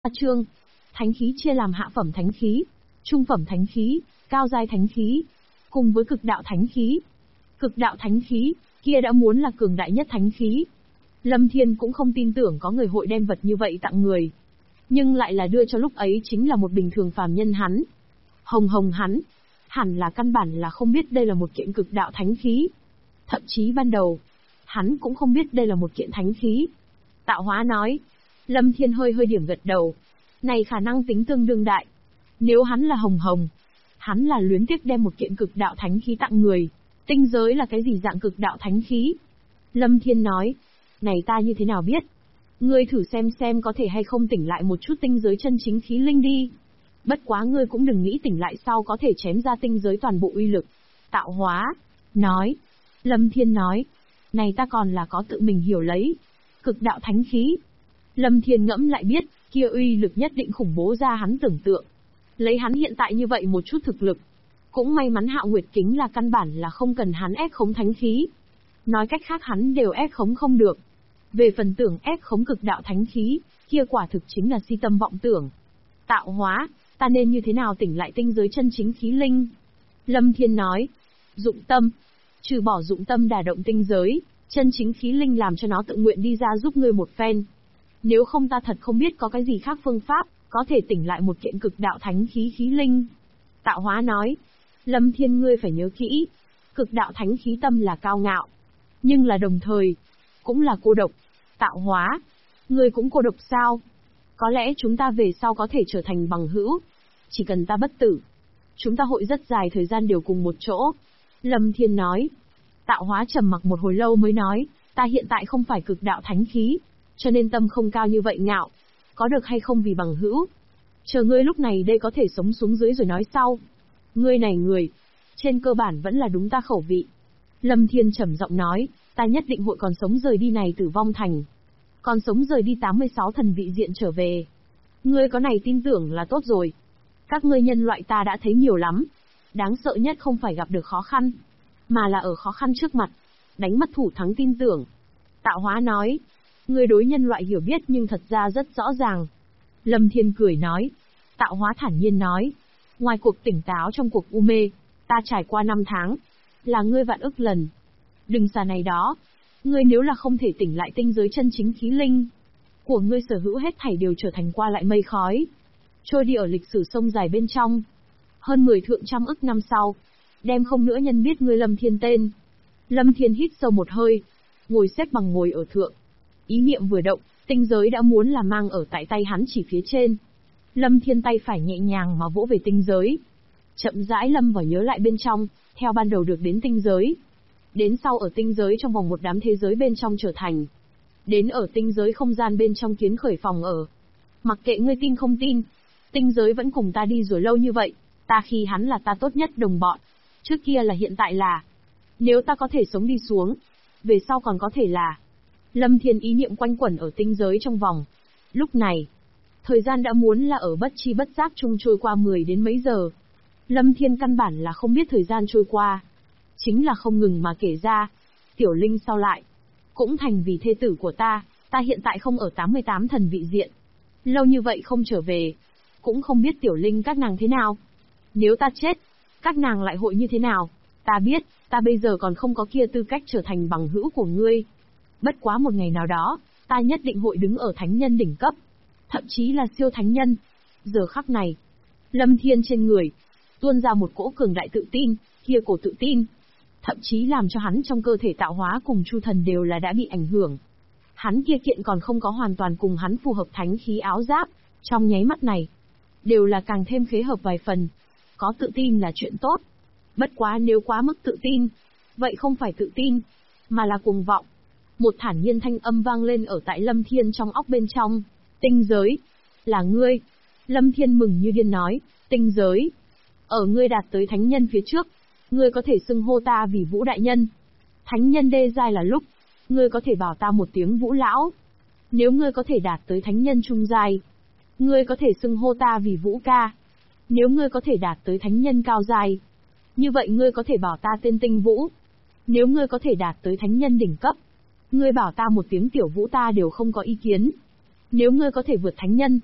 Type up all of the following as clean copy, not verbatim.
Chương. Thánh khí chia làm hạ phẩm thánh khí, trung phẩm thánh khí, cao giai thánh khí, cùng với cực đạo thánh khí. Cực đạo thánh khí, kia đã muốn là cường đại nhất thánh khí. Lâm Thiên cũng không tin tưởng có người hội đem vật như vậy tặng người. Nhưng lại là đưa cho lúc ấy chính là một bình thường phàm nhân hắn. Hồng hắn, hẳn là căn bản là không biết đây là một kiện cực đạo thánh khí. Thậm chí ban đầu, hắn cũng không biết đây là một kiện thánh khí. Tạo Hóa nói. Lâm Thiên hơi điểm gật đầu. Này khả năng tính tương đương đại. Nếu hắn là Hồng, hắn là luyến tiếc đem một kiện cực đạo thánh khí tặng người. Tinh giới là cái gì dạng cực đạo thánh khí? Lâm Thiên nói. Này ta như thế nào biết? Ngươi thử xem có thể hay không tỉnh lại một chút tinh giới chân chính khí linh đi. Bất quá ngươi cũng đừng nghĩ tỉnh lại sau có thể chém ra tinh giới toàn bộ uy lực. Tạo Hóa nói. Lâm Thiên nói. Này ta còn là có tự mình hiểu lấy. Cực đạo thánh khí. Lâm Thiên ngẫm lại biết, kia uy lực nhất định khủng bố ra hắn tưởng tượng. Lấy hắn hiện tại như vậy một chút thực lực. Cũng may mắn Hạo Nguyệt Kính là căn bản là không cần hắn ép khống thánh khí. Nói cách khác hắn đều ép khống không được. Về phần tưởng ép khống cực đạo thánh khí, kia quả thực chính là si tâm vọng tưởng. Tạo Hóa, ta nên như thế nào tỉnh lại tinh giới chân chính khí linh? Lâm Thiên nói. Dụng tâm. Trừ bỏ dụng tâm đả động tinh giới, chân chính khí linh làm cho nó tự nguyện đi ra giúp ngươi một phen. Nếu không ta thật không biết có cái gì khác phương pháp, có thể tỉnh lại một kiện cực đạo thánh khí khí linh. Tạo Hóa nói. Lâm Thiên ngươi phải nhớ kỹ. Cực đạo thánh khí tâm là cao ngạo. Nhưng là đồng thời, cũng là cô độc. Tạo Hóa. Ngươi cũng cô độc sao? Có lẽ chúng ta về sau có thể trở thành bằng hữu. Chỉ cần ta bất tử. Chúng ta hội rất dài thời gian đều cùng một chỗ. Lâm Thiên nói. Tạo Hóa trầm mặc một hồi lâu mới nói. Ta hiện tại không phải cực đạo thánh khí. Cho nên tâm không cao như vậy ngạo. Có được hay không vì bằng hữu. Chờ ngươi lúc này đây có thể sống xuống dưới rồi nói sau. Ngươi này người. Trên cơ bản vẫn là đúng ta khẩu vị. Lâm Thiên trầm giọng nói. Ta nhất định hội còn sống rời đi này Tử Vong Thành. Còn sống rời đi 86 thần vị diện trở về. Ngươi có này tin tưởng là tốt rồi. Các ngươi nhân loại ta đã thấy nhiều lắm. Đáng sợ nhất không phải gặp được khó khăn, mà là ở khó khăn trước mặt. Đánh mất thủ thắng tin tưởng. Tạo Hóa nói. Ngươi đối nhân loại hiểu biết nhưng thật ra rất rõ ràng. Lâm Thiên cười nói. Tạo Hóa thản nhiên nói. Ngoài cuộc tỉnh táo trong cuộc u mê, ta trải qua 5 tháng. Là ngươi vạn ức lần. Đừng xà này đó. Ngươi nếu là không thể tỉnh lại tinh giới chân chính khí linh, của ngươi sở hữu hết thảy đều trở thành qua lại mây khói. Trôi đi ở lịch sử sông dài bên trong. Hơn 10 thượng trăm ức năm sau, đem không nữa nhân biết ngươi Lâm Thiên tên. Lâm Thiên hít sâu một hơi, ngồi xếp bằng ngồi ở thượng. Ý niệm vừa động, tinh giới đã muốn là mang ở tại tay hắn chỉ phía trên. Lâm Thiên tay phải nhẹ nhàng mà vỗ về tinh giới. Chậm rãi lâm vào nhớ lại bên trong, theo ban đầu được đến tinh giới. Đến sau ở tinh giới trong vòng một đám thế giới bên trong trở thành. Đến ở tinh giới không gian bên trong kiến khởi phòng ở. Mặc kệ ngươi tin không tin, tinh giới vẫn cùng ta đi rồi lâu như vậy, ta khi hắn là ta tốt nhất đồng bọn. Trước kia là hiện tại là. Nếu ta có thể sống đi xuống, về sau còn có thể là. Lâm Thiên ý niệm quanh quẩn ở tinh giới trong vòng. Lúc này, thời gian đã muốn là ở bất chi bất giác chung trôi qua 10 đến mấy giờ. Lâm Thiên căn bản là không biết thời gian trôi qua. Chính là không ngừng mà kể ra. Tiểu Linh sau lại, cũng thành vì thê tử của ta hiện tại không ở 88 thần vị diện. Lâu như vậy không trở về, cũng không biết Tiểu Linh các nàng thế nào. Nếu ta chết, các nàng lại hội như thế nào? Ta biết, ta bây giờ còn không có kia tư cách trở thành bằng hữu của ngươi. Bất quá một ngày nào đó, ta nhất định hội đứng ở thánh nhân đỉnh cấp. Thậm chí là siêu thánh nhân. Giờ khắc này, Lâm Thiên trên người tuôn ra một cỗ cường đại tự tin, kia cổ tự tin thậm chí làm cho hắn trong cơ thể Tạo Hóa cùng Chu Thần đều là đã bị ảnh hưởng. Hắn kia kiện còn không có hoàn toàn cùng hắn phù hợp thánh khí áo giáp, trong nháy mắt này, đều là càng thêm khế hợp vài phần. Có tự tin là chuyện tốt. Bất quá nếu quá mức tự tin, vậy không phải tự tin, mà là cuồng vọng. Một thản nhiên thanh âm vang lên ở tại Lâm Thiên trong óc bên trong. Tinh giới, là ngươi. Lâm Thiên mừng như điên nói, tinh giới. Ở ngươi đạt tới thánh nhân phía trước, ngươi có thể xưng hô ta vì Vũ Đại Nhân. Thánh nhân đê giai là lúc, ngươi có thể bảo ta một tiếng Vũ Lão. Nếu ngươi có thể đạt tới thánh nhân trung giai, ngươi có thể xưng hô ta vì Vũ Ca. Nếu ngươi có thể đạt tới thánh nhân cao giai, như vậy ngươi có thể bảo ta tên Tinh Vũ. Nếu ngươi có thể đạt tới thánh nhân đỉnh cấp, ngươi bảo ta một tiếng Tiểu Vũ ta đều không có ý kiến. Nếu ngươi có thể vượt thánh nhân,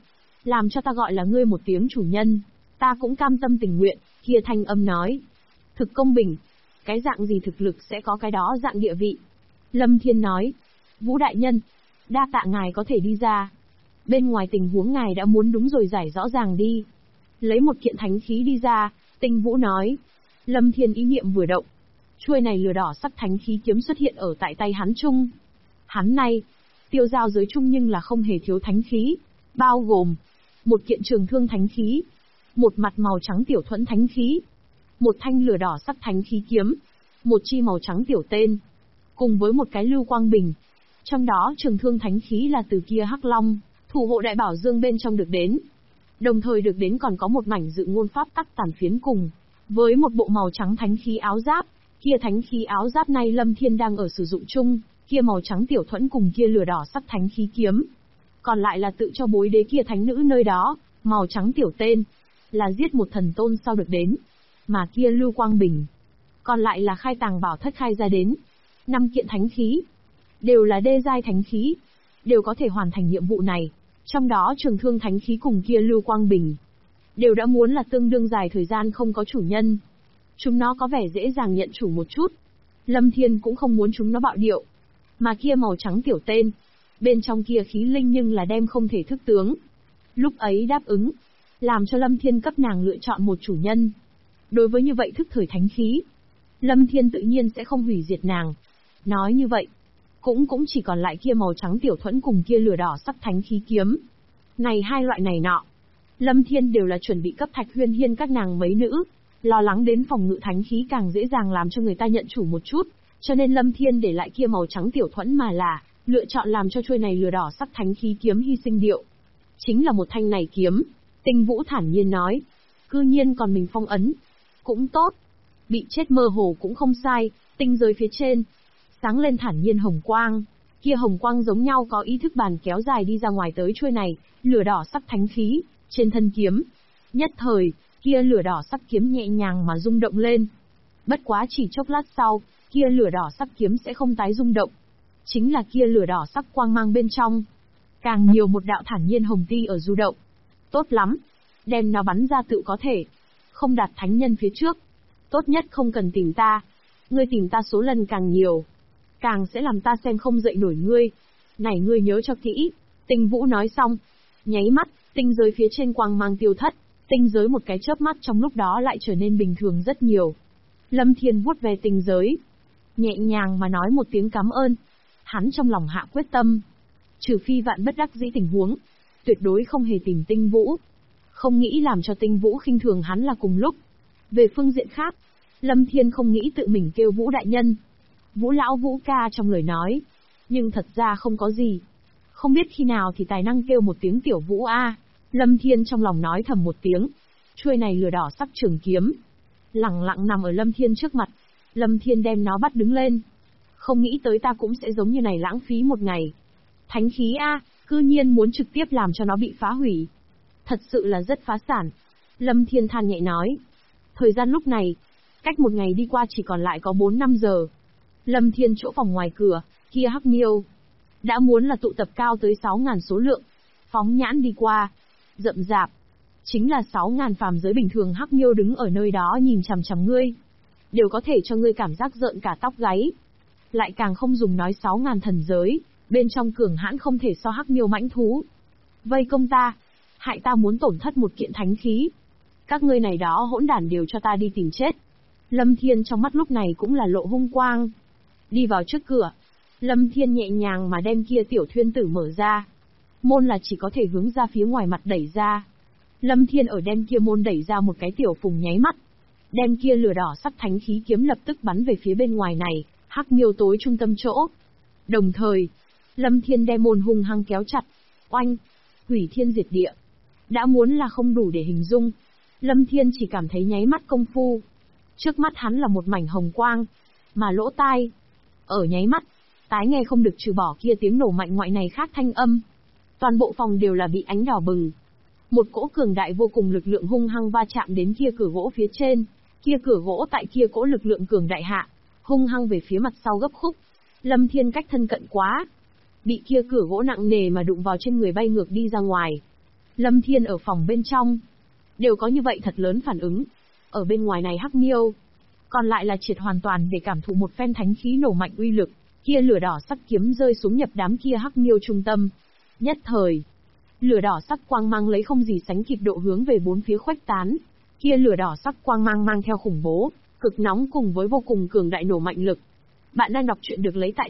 Làm cho ta gọi là ngươi một tiếng chủ nhân, ta cũng cam tâm tình nguyện, kia thanh âm nói. Thực công bình, cái dạng gì thực lực sẽ có cái đó dạng địa vị. Lâm Thiên nói, Vũ đại nhân, đa tạ ngài có thể đi ra. Bên ngoài tình huống ngài đã muốn đúng rồi giải rõ ràng đi. Lấy một kiện thánh khí đi ra, Tinh Vũ nói. Lâm Thiên ý niệm vừa động. Chuôi này lửa đỏ sắc thánh khí kiếm xuất hiện ở tại tay hắn chung. Hắn này, tiêu giao giới chung nhưng là không hề thiếu thánh khí. Bao gồm, một kiện trường thương thánh khí, một mặt màu trắng tiểu thuẫn thánh khí, một thanh lửa đỏ sắc thánh khí kiếm, một chi màu trắng tiểu tên, cùng với một cái lưu quang bình. Trong đó trường thương thánh khí là từ kia Hắc Long, thủ hộ đại bảo dương bên trong được đến. Đồng thời được đến còn có một mảnh dự ngôn pháp tắc tàn phiến cùng, với một bộ màu trắng thánh khí áo giáp. Kia thánh khí áo giáp này Lâm Thiên đang ở sử dụng chung, kia màu trắng tiểu thuẫn cùng kia lửa đỏ sắc thánh khí kiếm. Còn lại là tự cho bối đế kia thánh nữ nơi đó, màu trắng tiểu tên, là giết một thần tôn sau được đến. Mà kia lưu quang bình, còn lại là khai tàng bảo thất khai ra đến. 5 kiện thánh khí, đều là đê giai thánh khí, đều có thể hoàn thành nhiệm vụ này. Trong đó trường thương thánh khí cùng kia lưu quang bình, đều đã muốn là tương đương dài thời gian không có chủ nhân. Chúng nó có vẻ dễ dàng nhận chủ một chút. Lâm Thiên cũng không muốn chúng nó bạo điệu. Mà kia màu trắng tiểu tên, bên trong kia khí linh nhưng là đem không thể thức tướng. Lúc ấy đáp ứng, làm cho Lâm Thiên cấp nàng lựa chọn một chủ nhân. Đối với như vậy thức thời thánh khí, Lâm Thiên tự nhiên sẽ không hủy diệt nàng. Nói như vậy, cũng chỉ còn lại kia màu trắng tiểu thuẫn cùng kia lửa đỏ sắc thánh khí kiếm. Này hai loại này nọ, Lâm Thiên đều là chuẩn bị cấp Thạch Huyên Hiên các nàng mấy nữ, lo lắng đến phòng ngự thánh khí càng dễ dàng làm cho người ta nhận chủ một chút, cho nên Lâm Thiên để lại kia màu trắng tiểu thuẫn mà là lựa chọn làm cho chuôi này lửa đỏ sắc thánh khí kiếm hy sinh điệu. Chính là một thanh này kiếm, Tinh Vũ thản nhiên nói, cư nhiên còn mình phong ấn, cũng tốt, bị chết mơ hồ cũng không sai. Tinh giới phía trên sáng lên thản nhiên hồng quang, kia hồng quang giống nhau có ý thức bàn kéo dài đi ra ngoài tới chuôi này lửa đỏ sắc thánh khí trên thân kiếm. Nhất thời, kia lửa đỏ sắc kiếm nhẹ nhàng mà rung động lên. Bất quá chỉ chốc lát sau, kia lửa đỏ sắc kiếm sẽ không tái rung động. Chính là kia lửa đỏ sắc quang mang bên trong, càng nhiều một đạo thản nhiên hồng ti ở du động. Tốt lắm, đem nó bắn ra tự có thể. Không đạt thánh nhân phía trước, tốt nhất không cần tìm ta. Ngươi tìm ta số lần càng nhiều, càng sẽ làm ta xem không dậy nổi ngươi. Này ngươi nhớ cho kỹ. Tinh Vũ nói xong, nháy mắt, tinh giới phía trên quang mang tiêu thất. Tinh giới một cái chớp mắt trong lúc đó lại trở nên bình thường rất nhiều. Lâm Thiên vuốt về tinh giới, nhẹ nhàng mà nói một tiếng cảm ơn. Hắn trong lòng hạ quyết tâm, trừ phi vạn bất đắc dĩ tình huống, tuyệt đối không hề tìm Tinh Vũ. Không nghĩ làm cho Tinh Vũ khinh thường hắn là cùng lúc. Về phương diện khác, Lâm Thiên không nghĩ tự mình kêu Vũ đại nhân, Vũ lão Vũ ca trong lời nói, nhưng thật ra không có gì. Không biết khi nào thì tài năng kêu một tiếng tiểu Vũ a. Lâm Thiên trong lòng nói thầm một tiếng. Chuôi này lửa đỏ sắc trường kiếm, lẳng lặng nằm ở Lâm Thiên trước mặt. Lâm Thiên đem nó bắt đứng lên. Không nghĩ tới ta cũng sẽ giống như này lãng phí một ngày. Thánh khí a, cư nhiên muốn trực tiếp làm cho nó bị phá hủy. Thật sự là rất phá sản. Lâm Thiên than nhẹ nói. Thời gian lúc này, cách một ngày đi qua chỉ còn lại có 4-5 giờ. Lâm Thiên chỗ phòng ngoài cửa, kia Hắc Miêu đã muốn là tụ tập cao tới 6.000 số lượng. Phóng nhãn đi qua, rậm rạp, chính là 6.000 phàm giới bình thường. Hắc Miêu đứng ở nơi đó nhìn chằm chằm ngươi, đều có thể cho ngươi cảm giác rợn cả tóc gáy. Lại càng không dùng nói 6.000 thần giới, bên trong cường hãn không thể so Hắc Miêu mãnh thú. Vây công ta, hại ta muốn tổn thất một kiện thánh khí. Các ngươi này đó hỗn đản đều cho ta đi tìm chết. Lâm Thiên trong mắt lúc này cũng là lộ hung quang. Đi vào trước cửa, Lâm Thiên nhẹ nhàng mà đem kia tiểu thuyên tử mở ra. Môn là chỉ có thể hướng ra phía ngoài mặt đẩy ra. Lâm Thiên ở đem kia môn đẩy ra một cái tiểu phùng nháy mắt. Đem kia lửa đỏ sắc thánh khí kiếm lập tức bắn về phía bên ngoài này, Hắc Miêu tối trung tâm chỗ. Đồng thời, Lâm Thiên đem môn hung hăng kéo chặt. Oanh! Hủy thiên diệt địa. Đã muốn là không đủ để hình dung. Lâm Thiên chỉ cảm thấy nháy mắt công phu. Trước mắt hắn là một mảnh hồng quang, mà lỗ tai, ở nháy mắt, tái nghe không được trừ bỏ kia tiếng nổ mạnh ngoại này khác thanh âm. Toàn bộ phòng đều là bị ánh đỏ bừng. Một cỗ cường đại vô cùng lực lượng hung hăng va chạm đến kia cửa gỗ phía trên. Kia cửa gỗ tại kia cỗ lực lượng cường đại hạ, hung hăng về phía mặt sau gấp khúc. Lâm Thiên cách thân cận quá, bị kia cửa gỗ nặng nề mà đụng vào trên người bay ngược đi ra ngoài. Lâm Thiên ở phòng bên trong, đều có như vậy thật lớn phản ứng. Ở bên ngoài này Hắc Miêu, còn lại là triệt hoàn toàn để cảm thụ một phen thánh khí nổ mạnh uy lực, kia lửa đỏ sắc kiếm rơi xuống nhập đám kia Hắc Miêu trung tâm. Nhất thời, lửa đỏ sắc quang mang lấy không gì sánh kịp độ hướng về bốn phía khuếch tán. Kia lửa đỏ sắc quang mang mang theo khủng bố, cực nóng cùng với vô cùng cường đại nổ mạnh lực. Bạn đang đọc truyện được lấy tại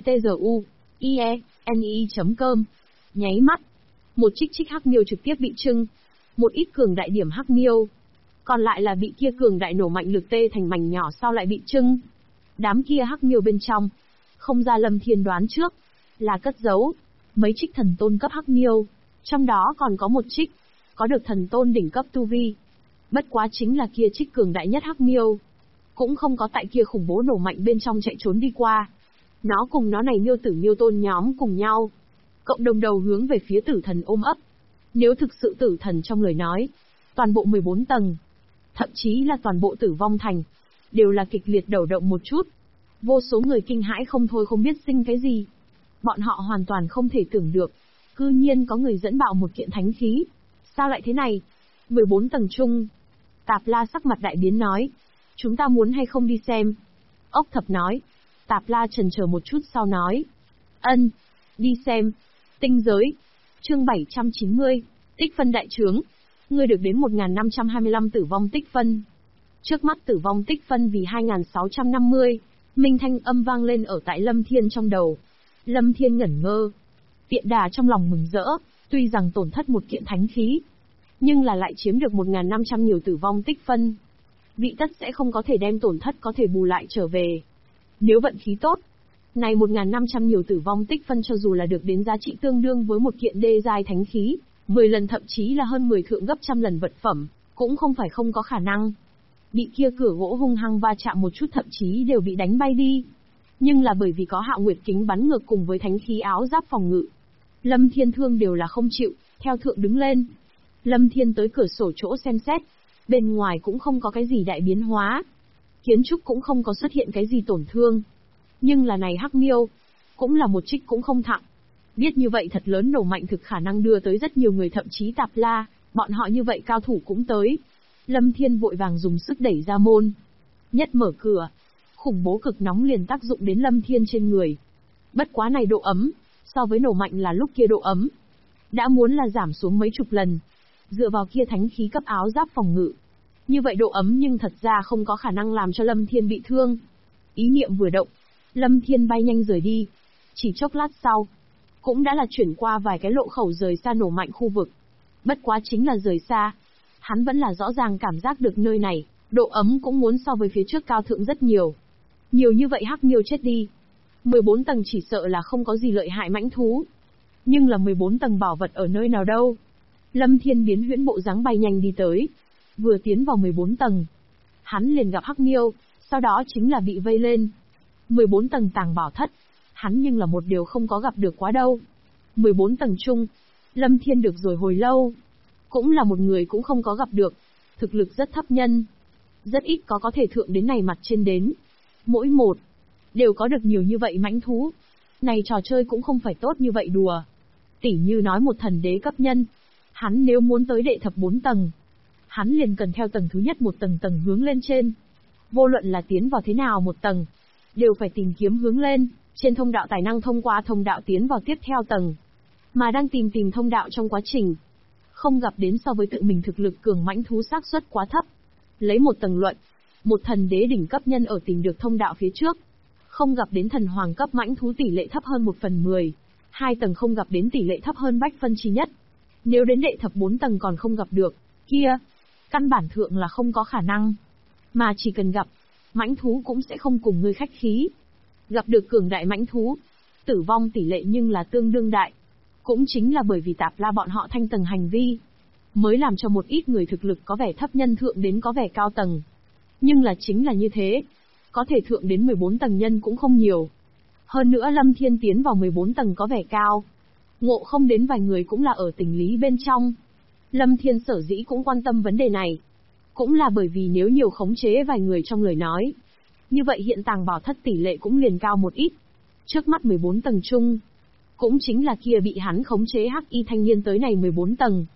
tzu.ie.com. Nháy mắt, một trích Hắc Miêu trực tiếp bị trưng, một ít cường đại điểm Hắc Miêu, còn lại là bị kia cường đại nổ mạnh lực tê thành mảnh nhỏ sau lại bị trưng. Đám kia Hắc Miêu bên trong, không ra Lâm Thiên đoán trước, là cất giấu mấy trích thần tôn cấp Hắc Miêu, trong đó còn có một trích có được thần tôn đỉnh cấp tu vi. Bất quá chính là kia trích cường đại nhất Hắc Miêu, cũng không có tại kia khủng bố nổ mạnh bên trong chạy trốn đi qua. Nó cùng nó này miêu tử miêu tôn nhóm cùng nhau, cộng đồng đầu hướng về phía tử thần ôm ấp. Nếu thực sự tử thần trong lời nói, toàn bộ 14 tầng, thậm chí là toàn bộ Tử Vong Thành, đều là kịch liệt đầu động một chút. Vô số người kinh hãi không thôi không biết sinh cái gì. Bọn họ hoàn toàn không thể tưởng được, cư nhiên có người dẫn bạo một kiện thánh khí. Sao lại thế này? 14 tầng chung. Tạp La sắc mặt đại biến nói, chúng ta muốn hay không đi xem? Ốc Thập nói. Tạp La chần chờ một chút sau nói, ân, đi xem. Tinh giới. Chương 790, tích phân đại trướng. Ngươi được đến 1525 tử vong tích phân. Trước mắt tử vong tích phân vì 2650. Minh thanh âm vang lên ở tại Lâm Thiên trong đầu. Lâm Thiên ngẩn ngơ. Tiện đà trong lòng mừng rỡ, tuy rằng tổn thất một kiện thánh khí, nhưng là lại chiếm được 1500 nhiều tử vong tích phân. Vị tất sẽ không có thể đem tổn thất có thể bù lại trở về. Nếu vận khí tốt, này 1500 nhiều tử vong tích phân cho dù là được đến giá trị tương đương với một kiện đê giai thánh khí, 10 lần thậm chí là hơn 10 thượng gấp trăm lần vật phẩm, cũng không phải không có khả năng. Bị kia cửa gỗ hung hăng va chạm một chút thậm chí đều bị đánh bay đi. Nhưng là bởi vì có Hạo Nguyệt kính bắn ngược cùng với thánh khí áo giáp phòng ngự, Lâm Thiên thương đều là không chịu, theo thượng đứng lên. Lâm Thiên tới cửa sổ chỗ xem xét, bên ngoài cũng không có cái gì đại biến hóa, kiến trúc cũng không có xuất hiện cái gì tổn thương. Nhưng là này Hắc Miêu, cũng là một trích cũng không thặng. Biết như vậy thật lớn nổ mạnh thực khả năng đưa tới rất nhiều người thậm chí Tạp La, bọn họ như vậy cao thủ cũng tới. Lâm Thiên vội vàng dùng sức đẩy ra môn. Nhất mở cửa, khủng bố cực nóng liền tác dụng đến Lâm Thiên trên người. Bất quá này độ ấm, so với nổ mạnh là lúc kia độ ấm, đã muốn là giảm xuống mấy chục lần. Dựa vào kia thánh khí cấp áo giáp phòng ngự, như vậy độ ấm nhưng thật ra không có khả năng làm cho Lâm Thiên bị thương. Ý niệm vừa động, Lâm Thiên bay nhanh rời đi. Chỉ chốc lát sau, cũng đã là chuyển qua vài cái lộ khẩu rời xa nổ mạnh khu vực. Bất quá chính là rời xa, hắn vẫn là rõ ràng cảm giác được nơi này, độ ấm cũng muốn so với phía trước cao thượng rất nhiều. Nhiều như vậy Hắc Miêu chết đi. 14 tầng chỉ sợ là không có gì lợi hại mãnh thú. Nhưng là 14 tầng bảo vật ở nơi nào đâu? Lâm Thiên biến huyễn bộ dáng bay nhanh đi tới. Vừa tiến vào 14 tầng, hắn liền gặp Hắc Miêu, sau đó chính là bị vây lên. 14 tầng tàng bảo thất, hắn nhưng là một điều không có gặp được quá đâu. 14 tầng chung, Lâm Thiên được rồi hồi lâu, cũng là một người cũng không có gặp được, thực lực rất thấp nhân. Rất ít có thể thượng đến này mặt trên đến. Mỗi một, đều có được nhiều như vậy mãnh thú. Này trò chơi cũng không phải tốt như vậy đùa. Tỉ như nói một thần đế cấp nhân, hắn nếu muốn tới đệ thập 4 tầng, hắn liền cần theo tầng thứ nhất một tầng tầng hướng lên trên. Vô luận là tiến vào thế nào một tầng, đều phải tìm kiếm hướng lên, trên thông đạo tài năng thông qua thông đạo tiến vào tiếp theo tầng. Mà đang tìm thông đạo trong quá trình, không gặp đến so với tự mình thực lực cường mãnh thú xác suất quá thấp. Lấy một tầng luận, một thần đế đỉnh cấp nhân ở tìm được thông đạo phía trước, không gặp đến thần hoàng cấp mãnh thú tỷ lệ thấp hơn 1/10, 2 tầng không gặp đến tỷ lệ thấp hơn bách phân chi nhất. Nếu đến đệ thập 4 tầng còn không gặp được, kia, căn bản thượng là không có khả năng. Mà chỉ cần gặp, mãnh thú cũng sẽ không cùng ngươi khách khí. Gặp được cường đại mãnh thú, tử vong tỷ lệ nhưng là tương đương đại. Cũng chính là bởi vì Tạp La bọn họ thanh tầng hành vi, mới làm cho một ít người thực lực có vẻ thấp nhân thượng đến có vẻ cao tầng. Nhưng là chính là như thế, có thể thượng đến 14 tầng nhân cũng không nhiều. Hơn nữa Lâm Thiên tiến vào 14 tầng có vẻ cao, ngộ không đến vài người cũng là ở tình lý bên trong. Lâm Thiên sở dĩ cũng quan tâm vấn đề này, cũng là bởi vì nếu nhiều khống chế vài người trong lời nói, như vậy hiện tàng bảo thất tỷ lệ cũng liền cao một ít. Trước mắt 14 tầng chung, cũng chính là kia bị hắn khống chế hắc y thanh niên tới này 14 tầng.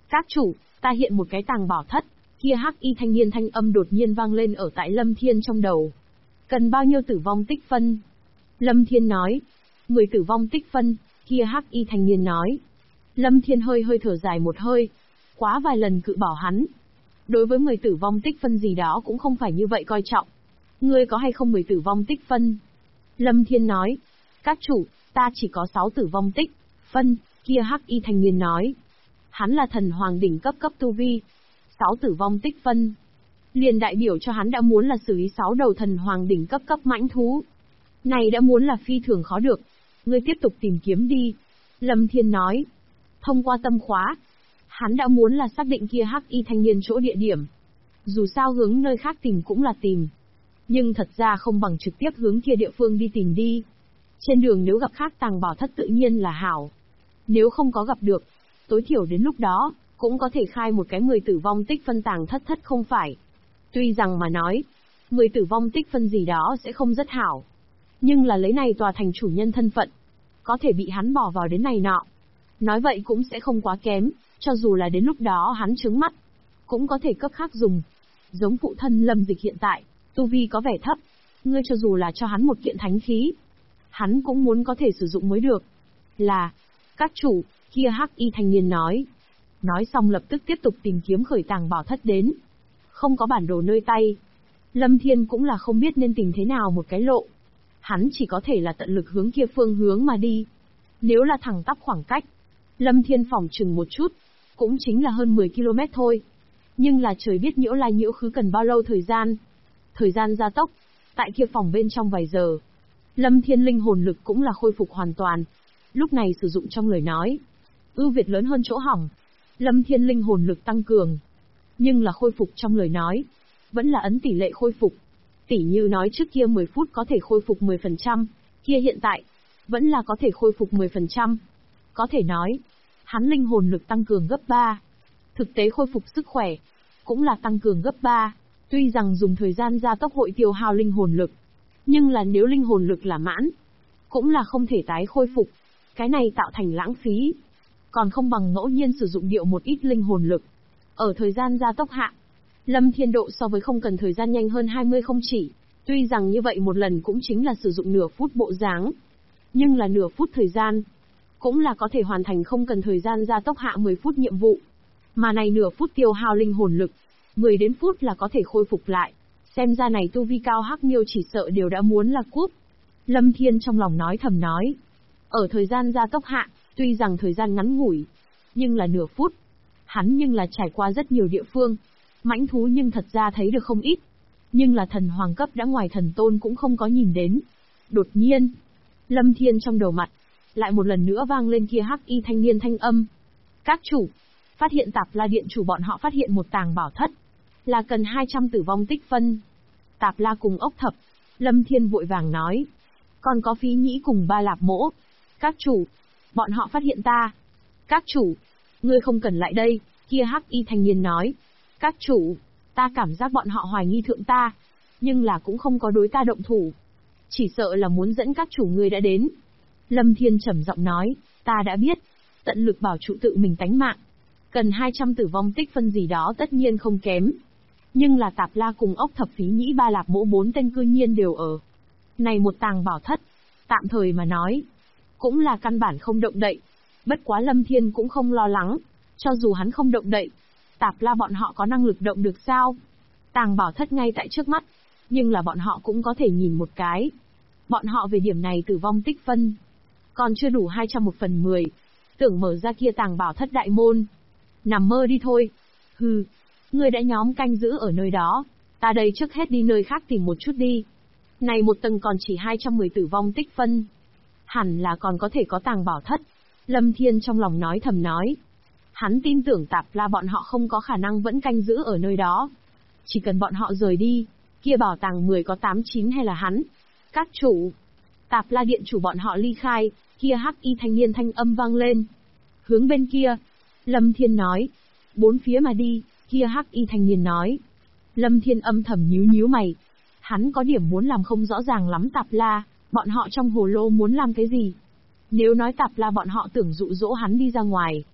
Các chủ, ta hiện một cái tàng bảo thất. Kia hắc y thanh niên thanh âm đột nhiên vang lên ở tại Lâm Thiên trong đầu. Cần bao nhiêu tử vong tích phân? Lâm Thiên nói. 10 tử vong tích phân. Kia hắc y thanh niên nói. Lâm Thiên hơi thở dài một hơi. Quá vài lần cự bảo hắn. Đối với 10 tử vong tích phân gì đó cũng không phải như vậy coi trọng. Ngươi có hay không 10 tử vong tích phân? Lâm Thiên nói. Các chủ, ta chỉ có 6 tử vong tích phân. Kia hắc y thanh niên nói. Hắn là thần hoàng đỉnh cấp tu vi. 6 tử vong tích phân. Liền đại biểu cho hắn đã muốn là xử lý 6 đầu thần hoàng đỉnh cấp mãnh thú. Này đã muốn là phi thường khó được. Ngươi tiếp tục tìm kiếm đi. Lâm Thiên nói. Thông qua tâm khóa, hắn đã muốn là xác định kia hắc y thanh niên chỗ địa điểm. Dù sao hướng nơi khác tìm cũng là tìm. Nhưng thật ra không bằng trực tiếp hướng kia địa phương đi tìm đi. Trên đường nếu gặp khác tàng bảo thất tự nhiên là hảo. Nếu không có gặp được, tối thiểu đến lúc đó, cũng có thể khai một cái 10 tử vong tích phân tàng thất không phải. Tuy rằng mà nói, 10 tử vong tích phân gì đó sẽ không rất hảo. Nhưng là lấy này tòa thành chủ nhân thân phận. Có thể bị hắn bỏ vào đến này nọ. Nói vậy cũng sẽ không quá kém, cho dù là đến lúc đó hắn trứng mắt. Cũng có thể cấp khác dùng. Giống phụ thân Lâm Dịch hiện tại, tu vi có vẻ thấp. Ngươi cho dù là cho hắn một kiện thánh khí, hắn cũng muốn có thể sử dụng mới được. Là, các chủ, kia hắc y thanh niên nói. Nói xong lập tức tiếp tục tìm kiếm khởi tàng bảo thất đến. Không có bản đồ nơi tay. Lâm Thiên cũng là không biết nên tìm thế nào một cái lộ. Hắn chỉ có thể là tận lực hướng kia phương hướng mà đi. Nếu là thẳng tắp khoảng cách, Lâm Thiên phỏng chừng một chút, cũng chính là hơn 10 km thôi. Nhưng là trời biết nhiễu lai nhiễu khứ cần bao lâu thời gian. Thời gian gia tốc, tại kia phòng bên trong vài giờ. Lâm Thiên linh hồn lực cũng là khôi phục hoàn toàn. Lúc này sử dụng trong lời nói, ưu việt lớn hơn chỗ hỏng. Lâm Thiên linh hồn lực tăng cường. Nhưng là khôi phục trong lời nói, vẫn là ấn tỷ lệ khôi phục. Tỷ như nói trước kia 10 phút có thể khôi phục 10%, kia hiện tại, vẫn là có thể khôi phục 10%. Có thể nói, hắn linh hồn lực tăng cường gấp 3. Thực tế khôi phục sức khỏe, cũng là tăng cường gấp 3. Tuy rằng dùng thời gian gia tốc hội tiêu hao linh hồn lực, nhưng là nếu linh hồn lực là mãn, cũng là không thể tái khôi phục. Cái này tạo thành lãng phí. Còn không bằng ngẫu nhiên sử dụng điệu một ít linh hồn lực. Ở thời gian gia tốc hạ, Lâm Thiên độ so với không cần thời gian nhanh hơn 20 không chỉ. Tuy rằng như vậy một lần cũng chính là sử dụng nửa phút bộ dáng. Nhưng là nửa phút thời gian, cũng là có thể hoàn thành không cần thời gian gia tốc hạ 10 phút nhiệm vụ. Mà này nửa phút tiêu hao linh hồn lực, 10 đến phút là có thể khôi phục lại. Xem ra này tu vi cao hắc miêu chỉ sợ đều đã muốn là cúp. Lâm Thiên trong lòng nói thầm nói. Ở thời gian gia tốc hạ, tuy rằng thời gian ngắn ngủi, nhưng là nửa phút. Hắn nhưng là trải qua rất nhiều địa phương. Mãnh thú nhưng thật ra thấy được không ít. Nhưng là thần hoàng cấp đã ngoài thần tôn cũng không có nhìn đến. Đột nhiên, Lâm Thiên trong đầu mặt, lại một lần nữa vang lên kia hắc y thanh niên thanh âm. Các chủ, phát hiện Tạp La Điện chủ bọn họ phát hiện một tàng bảo thất. Là cần 200 tử vong tích phân. Tạp La cùng ốc thập. Lâm Thiên vội vàng nói. Còn có Phí Nhĩ cùng Ba Lạp Mỗ. Các chủ, bọn họ phát hiện ta. Các chủ, ngươi không cần lại đây, kia hắc y thanh niên nói. Các chủ, ta cảm giác bọn họ hoài nghi thượng ta, nhưng là cũng không có đối ta động thủ. Chỉ sợ là muốn dẫn các chủ ngươi đã đến. Lâm Thiên trầm giọng nói, ta đã biết, tận lực bảo trụ tự mình tánh mạng. Cần 200 tử vong tích phân gì đó tất nhiên không kém. Nhưng là Tạp La cùng ốc thập Phí Nhĩ Ba Lạp Mỗ 4 tên cư nhiên đều ở. Này một tàng bảo thất, tạm thời mà nói, cũng là căn bản không động đậy. Bất quá Lâm Thiên cũng không lo lắng, cho dù hắn không động đậy, Tạp La bọn họ có năng lực động được sao? Tàng bảo thất ngay tại trước mắt, nhưng là bọn họ cũng có thể nhìn một cái. Bọn họ về điểm này tử vong tích phân, còn chưa đủ 200/10, tưởng mở ra kia tàng bảo thất đại môn. Nằm mơ đi thôi. Hừ, ngươi đã nhóm canh giữ ở nơi đó, ta đây trước hết đi nơi khác tìm một chút đi. Này một tầng còn chỉ 210 tử vong tích phân. Hẳn là còn có thể có tàng bảo thất. Lâm Thiên trong lòng nói thầm nói. Hắn tin tưởng Tạp La bọn họ không có khả năng vẫn canh giữ ở nơi đó. Chỉ cần bọn họ rời đi, kia bảo tàng 10 có 8-9 hay là hắn. Các chủ, Tạp La điện chủ bọn họ ly khai, kia hắc y thanh niên thanh âm vang lên. Hướng bên kia, Lâm Thiên nói. Bốn phía mà đi, kia hắc y thanh niên nói. Lâm Thiên âm thầm nhíu mày. Hắn có điểm muốn làm không rõ ràng lắm Tạp La, bọn họ trong hồ lô muốn làm cái gì. Nếu nói Tạp La bọn họ tưởng dụ dỗ hắn đi ra ngoài,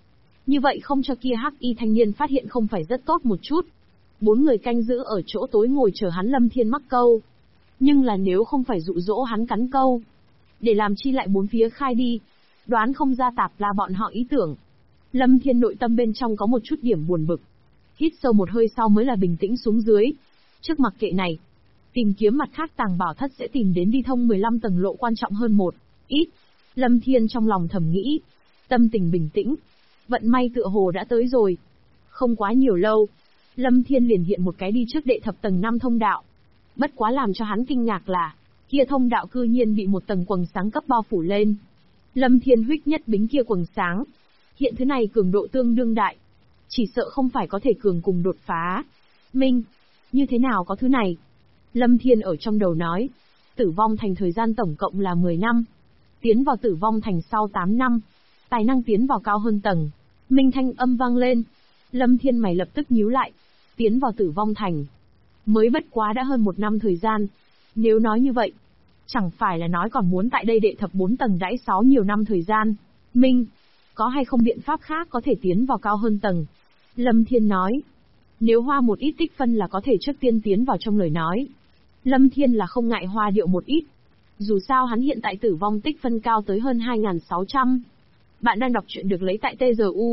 Như vậy không cho kia hắc y thanh niên phát hiện không phải rất tốt một chút. 4 người canh giữ ở chỗ tối ngồi chờ hắn Lâm Thiên mắc câu. Nhưng là nếu không phải dụ dỗ hắn cắn câu, để làm chi lại bốn phía khai đi, đoán không ra Tạp La bọn họ ý tưởng. Lâm Thiên nội tâm bên trong có một chút điểm buồn bực. Hít sâu một hơi sau mới là bình tĩnh xuống dưới. Trước mặc kệ này, tìm kiếm mặt khác tàng bảo thất sẽ tìm đến đi thông 15 tầng lộ quan trọng hơn một ít. Lâm Thiên trong lòng thầm nghĩ, tâm tình bình tĩnh. Vận may tựa hồ đã tới rồi. Không quá nhiều lâu, Lâm Thiên liền hiện một cái đi trước đệ thập tầng 5 thông đạo. Bất quá làm cho hắn kinh ngạc là, kia thông đạo cư nhiên bị một tầng quầng sáng cấp bao phủ lên. Lâm Thiên huých nhất bính kia quầng sáng. Hiện thứ này cường độ tương đương đại. Chỉ sợ không phải có thể cường cùng đột phá. Minh, như thế nào có thứ này? Lâm Thiên ở trong đầu nói, Tử Vong Thành thời gian tổng cộng là 10 năm. Tiến vào Tử Vong Thành sau 8 năm. Tài năng tiến vào cao hơn tầng. Minh thanh âm vang lên. Lâm Thiên mày lập tức nhíu lại. Tiến vào Tử Vong Thành. Mới bất quá đã hơn 1 năm thời gian. Nếu nói như vậy, chẳng phải là nói còn muốn tại đây đệ thập 4 tầng đãi 6 nhiều năm thời gian. Minh, có hay không biện pháp khác có thể tiến vào cao hơn tầng? Lâm Thiên nói. Nếu hoa một ít tích phân là có thể trước tiên tiến vào trong lời nói. Lâm Thiên là không ngại hoa điệu một ít. Dù sao hắn hiện tại tử vong tích phân cao tới hơn 2.600. Bạn đang đọc truyện được lấy tại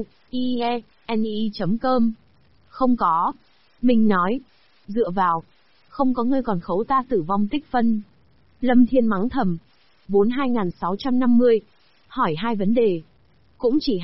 tzuieni.com. Không có. Minh nói. Dựa vào. Không có ngươi còn khấu ta tử vong tích phân. Lâm Thiên mắng thầm. Vốn 2.650. Hỏi hai vấn đề. Cũng chỉ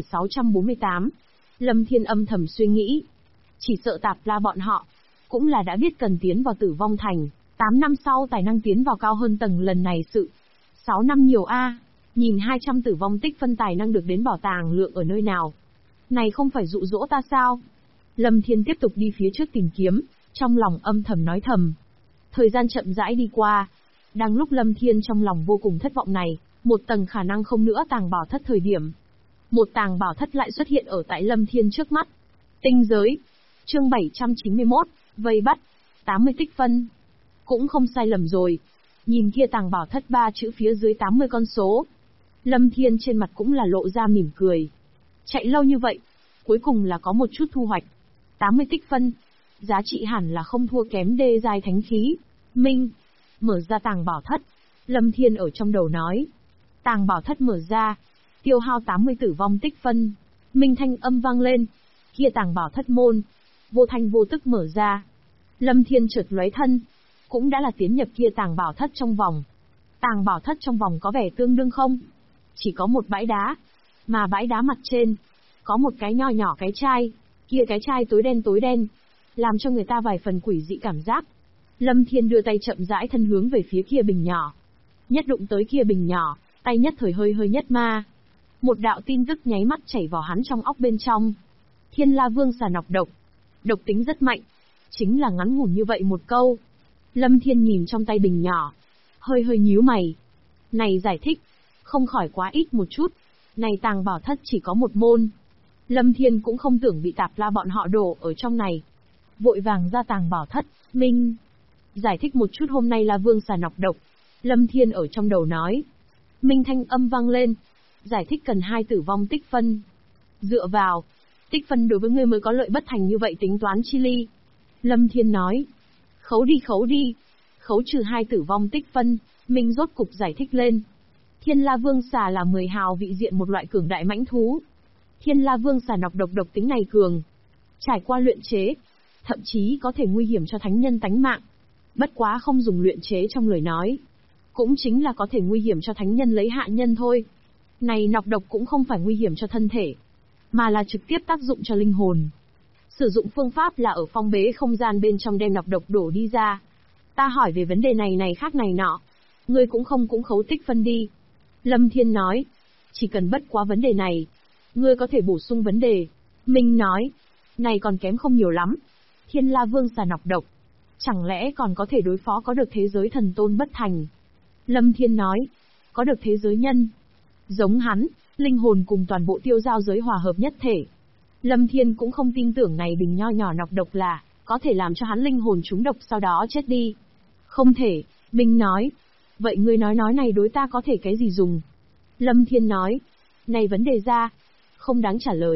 2.648. Lâm Thiên âm thầm suy nghĩ. Chỉ sợ Tạp La bọn họ cũng là đã biết cần tiến vào Tử Vong Thành. 8 năm sau tài năng tiến vào cao hơn tầng lần này sự. 6 năm nhiều a. Nhìn 200 tử vong tích phân tài năng được đến bảo tàng lượng ở nơi nào. Này không phải dụ dỗ ta sao? Lâm Thiên tiếp tục đi phía trước tìm kiếm, trong lòng âm thầm nói thầm. Thời gian chậm rãi đi qua. Đang lúc Lâm Thiên trong lòng vô cùng thất vọng này, một tầng khả năng không nữa tàng bảo thất thời điểm. Một tàng bảo thất lại xuất hiện ở tại Lâm Thiên trước mắt. Tinh giới. Chương 791, vây bắt. 80 tích phân. Cũng không sai lầm rồi. Nhìn kia tàng bảo thất 3 chữ phía dưới 80 con số. Lâm Thiên trên mặt cũng là lộ ra mỉm cười. Chạy lâu như vậy, cuối cùng là có một chút thu hoạch. 80 tích phân. Giá trị hẳn là không thua kém đê giai thánh khí. Minh. Mở ra tàng bảo thất. Lâm Thiên ở trong đầu nói. Tàng bảo thất mở ra. Tiêu hao 80 tử vong tích phân. Minh thanh âm vang lên. Kia tàng bảo thất môn. Vô thanh vô tức mở ra. Lâm Thiên chợt lóe thân. Cũng đã là tiến nhập kia tàng bảo thất trong vòng. Tàng bảo thất trong vòng có vẻ tương đương không? Chỉ có một bãi đá. Mà bãi đá mặt trên có một cái nho nhỏ cái chai. Kia cái chai tối đen. Làm cho người ta vài phần quỷ dị cảm giác. Lâm Thiên đưa tay chậm rãi thân hướng về phía kia bình nhỏ. Nhất đụng tới kia bình nhỏ, tay nhất thời hơi nhất ma. Một đạo tin tức nháy mắt chảy vào hắn trong óc bên trong. Thiên La Vương xà nọc độc. Độc tính rất mạnh. Chính là ngắn ngủn như vậy một câu. Lâm Thiên nhìn trong tay bình nhỏ. Hơi nhíu mày. Này giải thích. Không khỏi quá ít một chút. Này tàng bảo thất chỉ có một môn. Lâm Thiên cũng không tưởng bị Tạp La bọn họ đổ ở trong này. Vội vàng ra tàng bảo thất. Minh. Giải thích một chút hôm nay La Vương xà nọc độc. Lâm Thiên ở trong đầu nói. Minh thanh âm vang lên. Giải thích cần 2 tử vong tích phân. Dựa vào. Tích phân đối với ngươi mới có lợi bất thành như vậy tính toán chi ly. Lâm Thiên nói. Khấu đi. Khấu trừ 2 tử vong tích phân. Minh rốt cục giải thích lên. Thiên La Vương xà là 10 hào vị diện một loại cường đại mãnh thú. Thiên La Vương xà nọc độc độc tính này cường. Trải qua luyện chế. Thậm chí có thể nguy hiểm cho thánh nhân tánh mạng. Bất quá không dùng luyện chế trong lời nói. Cũng chính là có thể nguy hiểm cho thánh nhân lấy hạ nhân thôi. Này nọc độc cũng không phải nguy hiểm cho thân thể. Mà là trực tiếp tác dụng cho linh hồn. Sử dụng phương pháp là ở phong bế không gian bên trong đem nọc độc đổ đi ra. Ta hỏi về vấn đề này khác này nọ. Ngươi cũng khấu tích phân đi. Lâm Thiên nói. Chỉ cần bất quá vấn đề này. Ngươi có thể bổ sung vấn đề. Minh nói. Này còn kém không nhiều lắm. Thiên La Vương xà nọc độc. Chẳng lẽ còn có thể đối phó có được thế giới thần tôn bất thành? Lâm Thiên nói. Có được thế giới nhân. Giống hắn, linh hồn cùng toàn bộ tiêu giao giới hòa hợp nhất thể. Lâm Thiên cũng không tin tưởng này bình nho nhỏ nọc độc là có thể làm cho hắn linh hồn trúng độc sau đó chết đi. Không thể, Minh nói. Vậy ngươi nói này đối ta có thể cái gì dùng? Lâm Thiên nói. Này vấn đề ra, không đáng trả lời.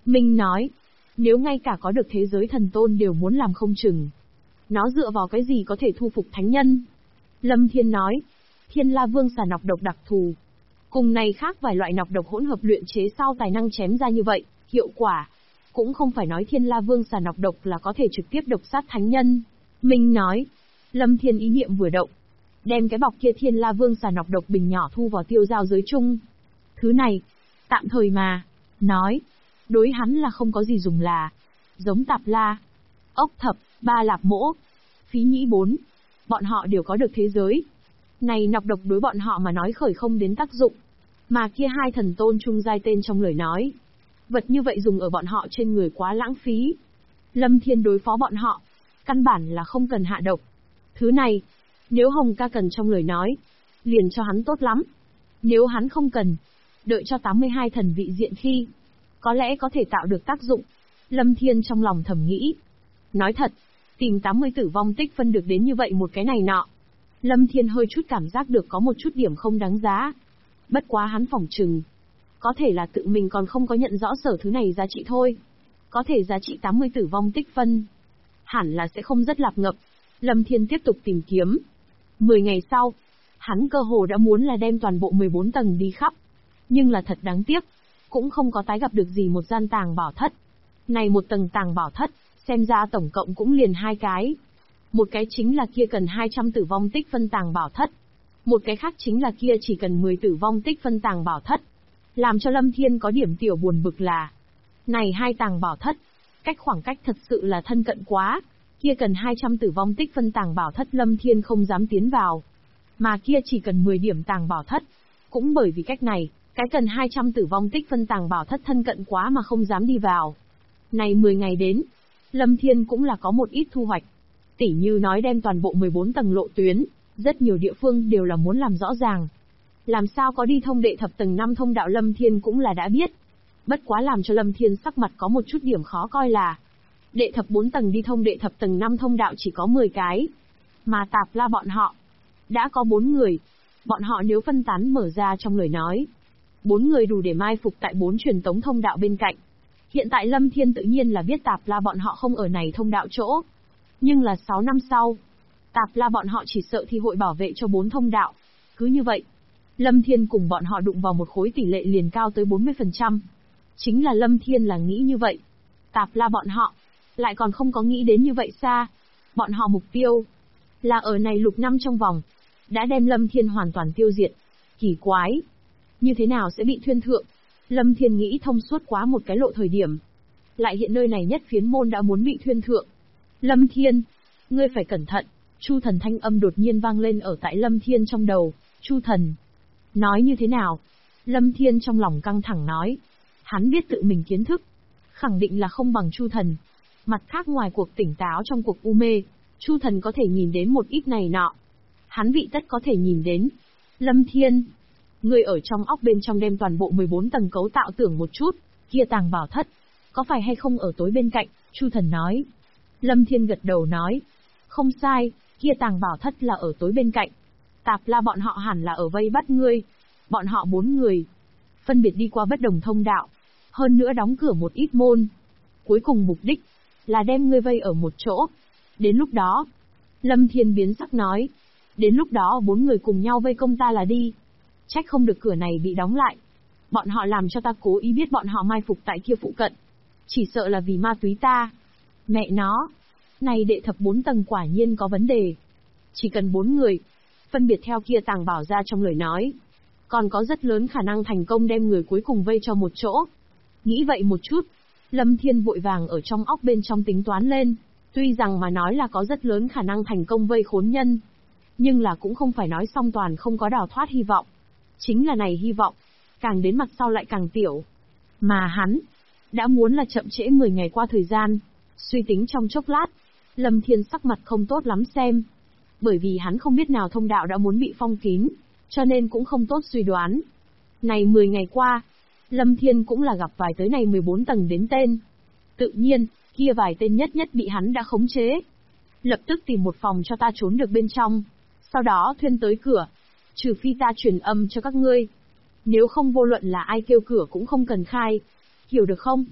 Minh nói, nếu ngay cả có được thế giới thần tôn đều muốn làm không chừng. Nó dựa vào cái gì có thể thu phục thánh nhân? Lâm Thiên nói, Thiên La Vương xà nọc độc đặc thù. Cùng này khác vài loại nọc độc hỗn hợp luyện chế sau tài năng chém ra như vậy, hiệu quả. Cũng không phải nói Thiên La Vương xà nọc độc là có thể trực tiếp độc sát thánh nhân. Minh nói, Lâm Thiên ý niệm vừa động. Đem cái bọc kia Thiên La Vương xà nọc độc bình nhỏ thu vào tiêu giao giới chung. Thứ này, tạm thời mà, nói, đối hắn là không có gì dùng là, giống Tạp La, Ốc Thập, Ba Lạp Mỗ, Phí Nhĩ bốn, bọn họ đều có được thế giới. Này nọc độc đối bọn họ mà nói khởi không đến tác dụng, mà kia hai thần tôn trung giai tên trong lời nói. Vật như vậy dùng ở bọn họ trên người quá lãng phí. Lâm Thiên đối phó bọn họ, căn bản là không cần hạ độc. Thứ này, nếu Hồng ca cần trong lời nói, liền cho hắn tốt lắm. Nếu hắn không cần, đợi cho 82 thần vị diện khi, có lẽ có thể tạo được tác dụng. Lâm Thiên trong lòng thầm nghĩ. Nói thật, tìm 80 tử vong tích phân được đến như vậy một cái này nọ. Lâm Thiên hơi chút cảm giác được có một chút điểm không đáng giá. Bất quá hắn phỏng chừng. Có thể là tự mình còn không có nhận rõ sở thứ này giá trị thôi. Có thể giá trị 80 tử vong tích phân. Hẳn là sẽ không rất lạp ngập. Lâm Thiên tiếp tục tìm kiếm. 10 ngày sau, hắn cơ hồ đã muốn là đem toàn bộ 14 tầng đi khắp. Nhưng là thật đáng tiếc, cũng không có tái gặp được gì một gian tàng bảo thất. Này một tầng tàng bảo thất, xem ra tổng cộng cũng liền hai cái. Một cái chính là kia cần 200 tử vong tích phân tàng bảo thất. Một cái khác chính là kia chỉ cần 10 tử vong tích phân tàng bảo thất. Làm cho Lâm Thiên có điểm tiểu buồn bực là, này hai tàng bảo thất, cách khoảng cách thật sự là thân cận quá. Kia cần 200 tử vong tích phân tàng bảo thất Lâm Thiên không dám tiến vào. Mà kia chỉ cần 10 điểm tàng bảo thất. Cũng bởi vì cách này, cái cần 200 tử vong tích phân tàng bảo thất thân cận quá mà không dám đi vào. Này 10 ngày đến, Lâm Thiên cũng là có một ít thu hoạch. Tỉ như nói đem toàn bộ 14 tầng lộ tuyến, rất nhiều địa phương đều là muốn làm rõ ràng. Làm sao có đi thông đệ thập tầng 5 thông đạo Lâm Thiên cũng là đã biết. Bất quá làm cho Lâm Thiên sắc mặt có một chút điểm khó coi là, đệ thập 4 tầng đi thông đệ thập tầng 5 thông đạo chỉ có 10 cái. Mà Tạp La bọn họ, đã có 4 người. Bọn họ nếu phân tán mở ra trong lời nói, 4 người đủ để mai phục tại 4 truyền tống thông đạo bên cạnh. Hiện tại Lâm Thiên tự nhiên là biết Tạp La bọn họ không ở này thông đạo chỗ. Nhưng là 6 năm sau, Tạp La bọn họ chỉ sợ thì hội bảo vệ cho 4 thông đạo. Cứ như vậy, Lâm Thiên cùng bọn họ đụng vào một khối tỷ lệ liền cao tới 40%. Chính là Lâm Thiên là nghĩ như vậy. Tạp La bọn họ, lại còn không có nghĩ đến như vậy xa. Bọn họ mục tiêu, là ở này lục năm trong vòng, đã đem Lâm Thiên hoàn toàn tiêu diệt. Kỳ quái, như thế nào sẽ bị thuyên thượng? Lâm Thiên nghĩ thông suốt quá một cái lộ thời điểm. Lại hiện nơi này nhất phiến môn đã muốn bị thuyên thượng. Lâm Thiên, ngươi phải cẩn thận. Chu Thần thanh âm đột nhiên vang lên ở tại Lâm Thiên trong đầu. Chu Thần, nói như thế nào? Lâm Thiên trong lòng căng thẳng nói. Hắn biết tự mình kiến thức, khẳng định là không bằng Chu Thần. Mặt khác ngoài cuộc tỉnh táo trong cuộc u mê, Chu Thần có thể nhìn đến một ít này nọ. Hắn vị tất có thể nhìn đến. Lâm Thiên, ngươi ở trong óc bên trong đem toàn bộ 14 tầng cấu tạo tưởng một chút, kia tàng bảo thất, có phải hay không ở tối bên cạnh? Chu Thần nói. Lâm Thiên gật đầu nói. Không sai, kia tàng bảo thất là ở tối bên cạnh. Tạp La bọn họ hẳn là ở vây bắt ngươi. Bọn họ 4 người, phân biệt đi qua bất đồng thông đạo, hơn nữa đóng cửa một ít môn. Cuối cùng mục đích, là đem ngươi vây ở một chỗ. Đến lúc đó, Lâm Thiên biến sắc nói. Đến lúc đó 4 người cùng nhau vây công ta là đi. Trách không được cửa này bị đóng lại. Bọn họ làm cho ta cố ý biết bọn họ mai phục tại kia phụ cận. Chỉ sợ là vì ma túy ta. Mẹ nó, này đệ thập 4 tầng quả nhiên có vấn đề. Chỉ cần 4 người, phân biệt theo kia tàng bảo ra trong lời nói, còn có rất lớn khả năng thành công đem người cuối cùng vây cho một chỗ. Nghĩ vậy một chút, Lâm Thiên vội vàng ở trong óc bên trong tính toán lên. Tuy rằng mà nói là có rất lớn khả năng thành công vây khốn nhân, nhưng là cũng không phải nói song toàn không có đào thoát hy vọng. Chính là này hy vọng, càng đến mặt sau lại càng tiểu. Mà hắn, đã muốn là chậm trễ 10 ngày qua thời gian. Suy tính trong chốc lát, Lâm Thiên sắc mặt không tốt lắm xem. Bởi vì hắn không biết nào thông đạo đã muốn bị phong kín, cho nên cũng không tốt suy đoán. Này 10 ngày qua, Lâm Thiên cũng là gặp vài tới này 14 tầng đến tên. Tự nhiên, kia vài tên nhất nhất bị hắn đã khống chế. Lập tức tìm một phòng cho ta trốn được bên trong. Sau đó thuyên tới cửa. Trừ phi ta truyền âm cho các ngươi. Nếu không vô luận là ai kêu cửa cũng không cần khai. Hiểu được không?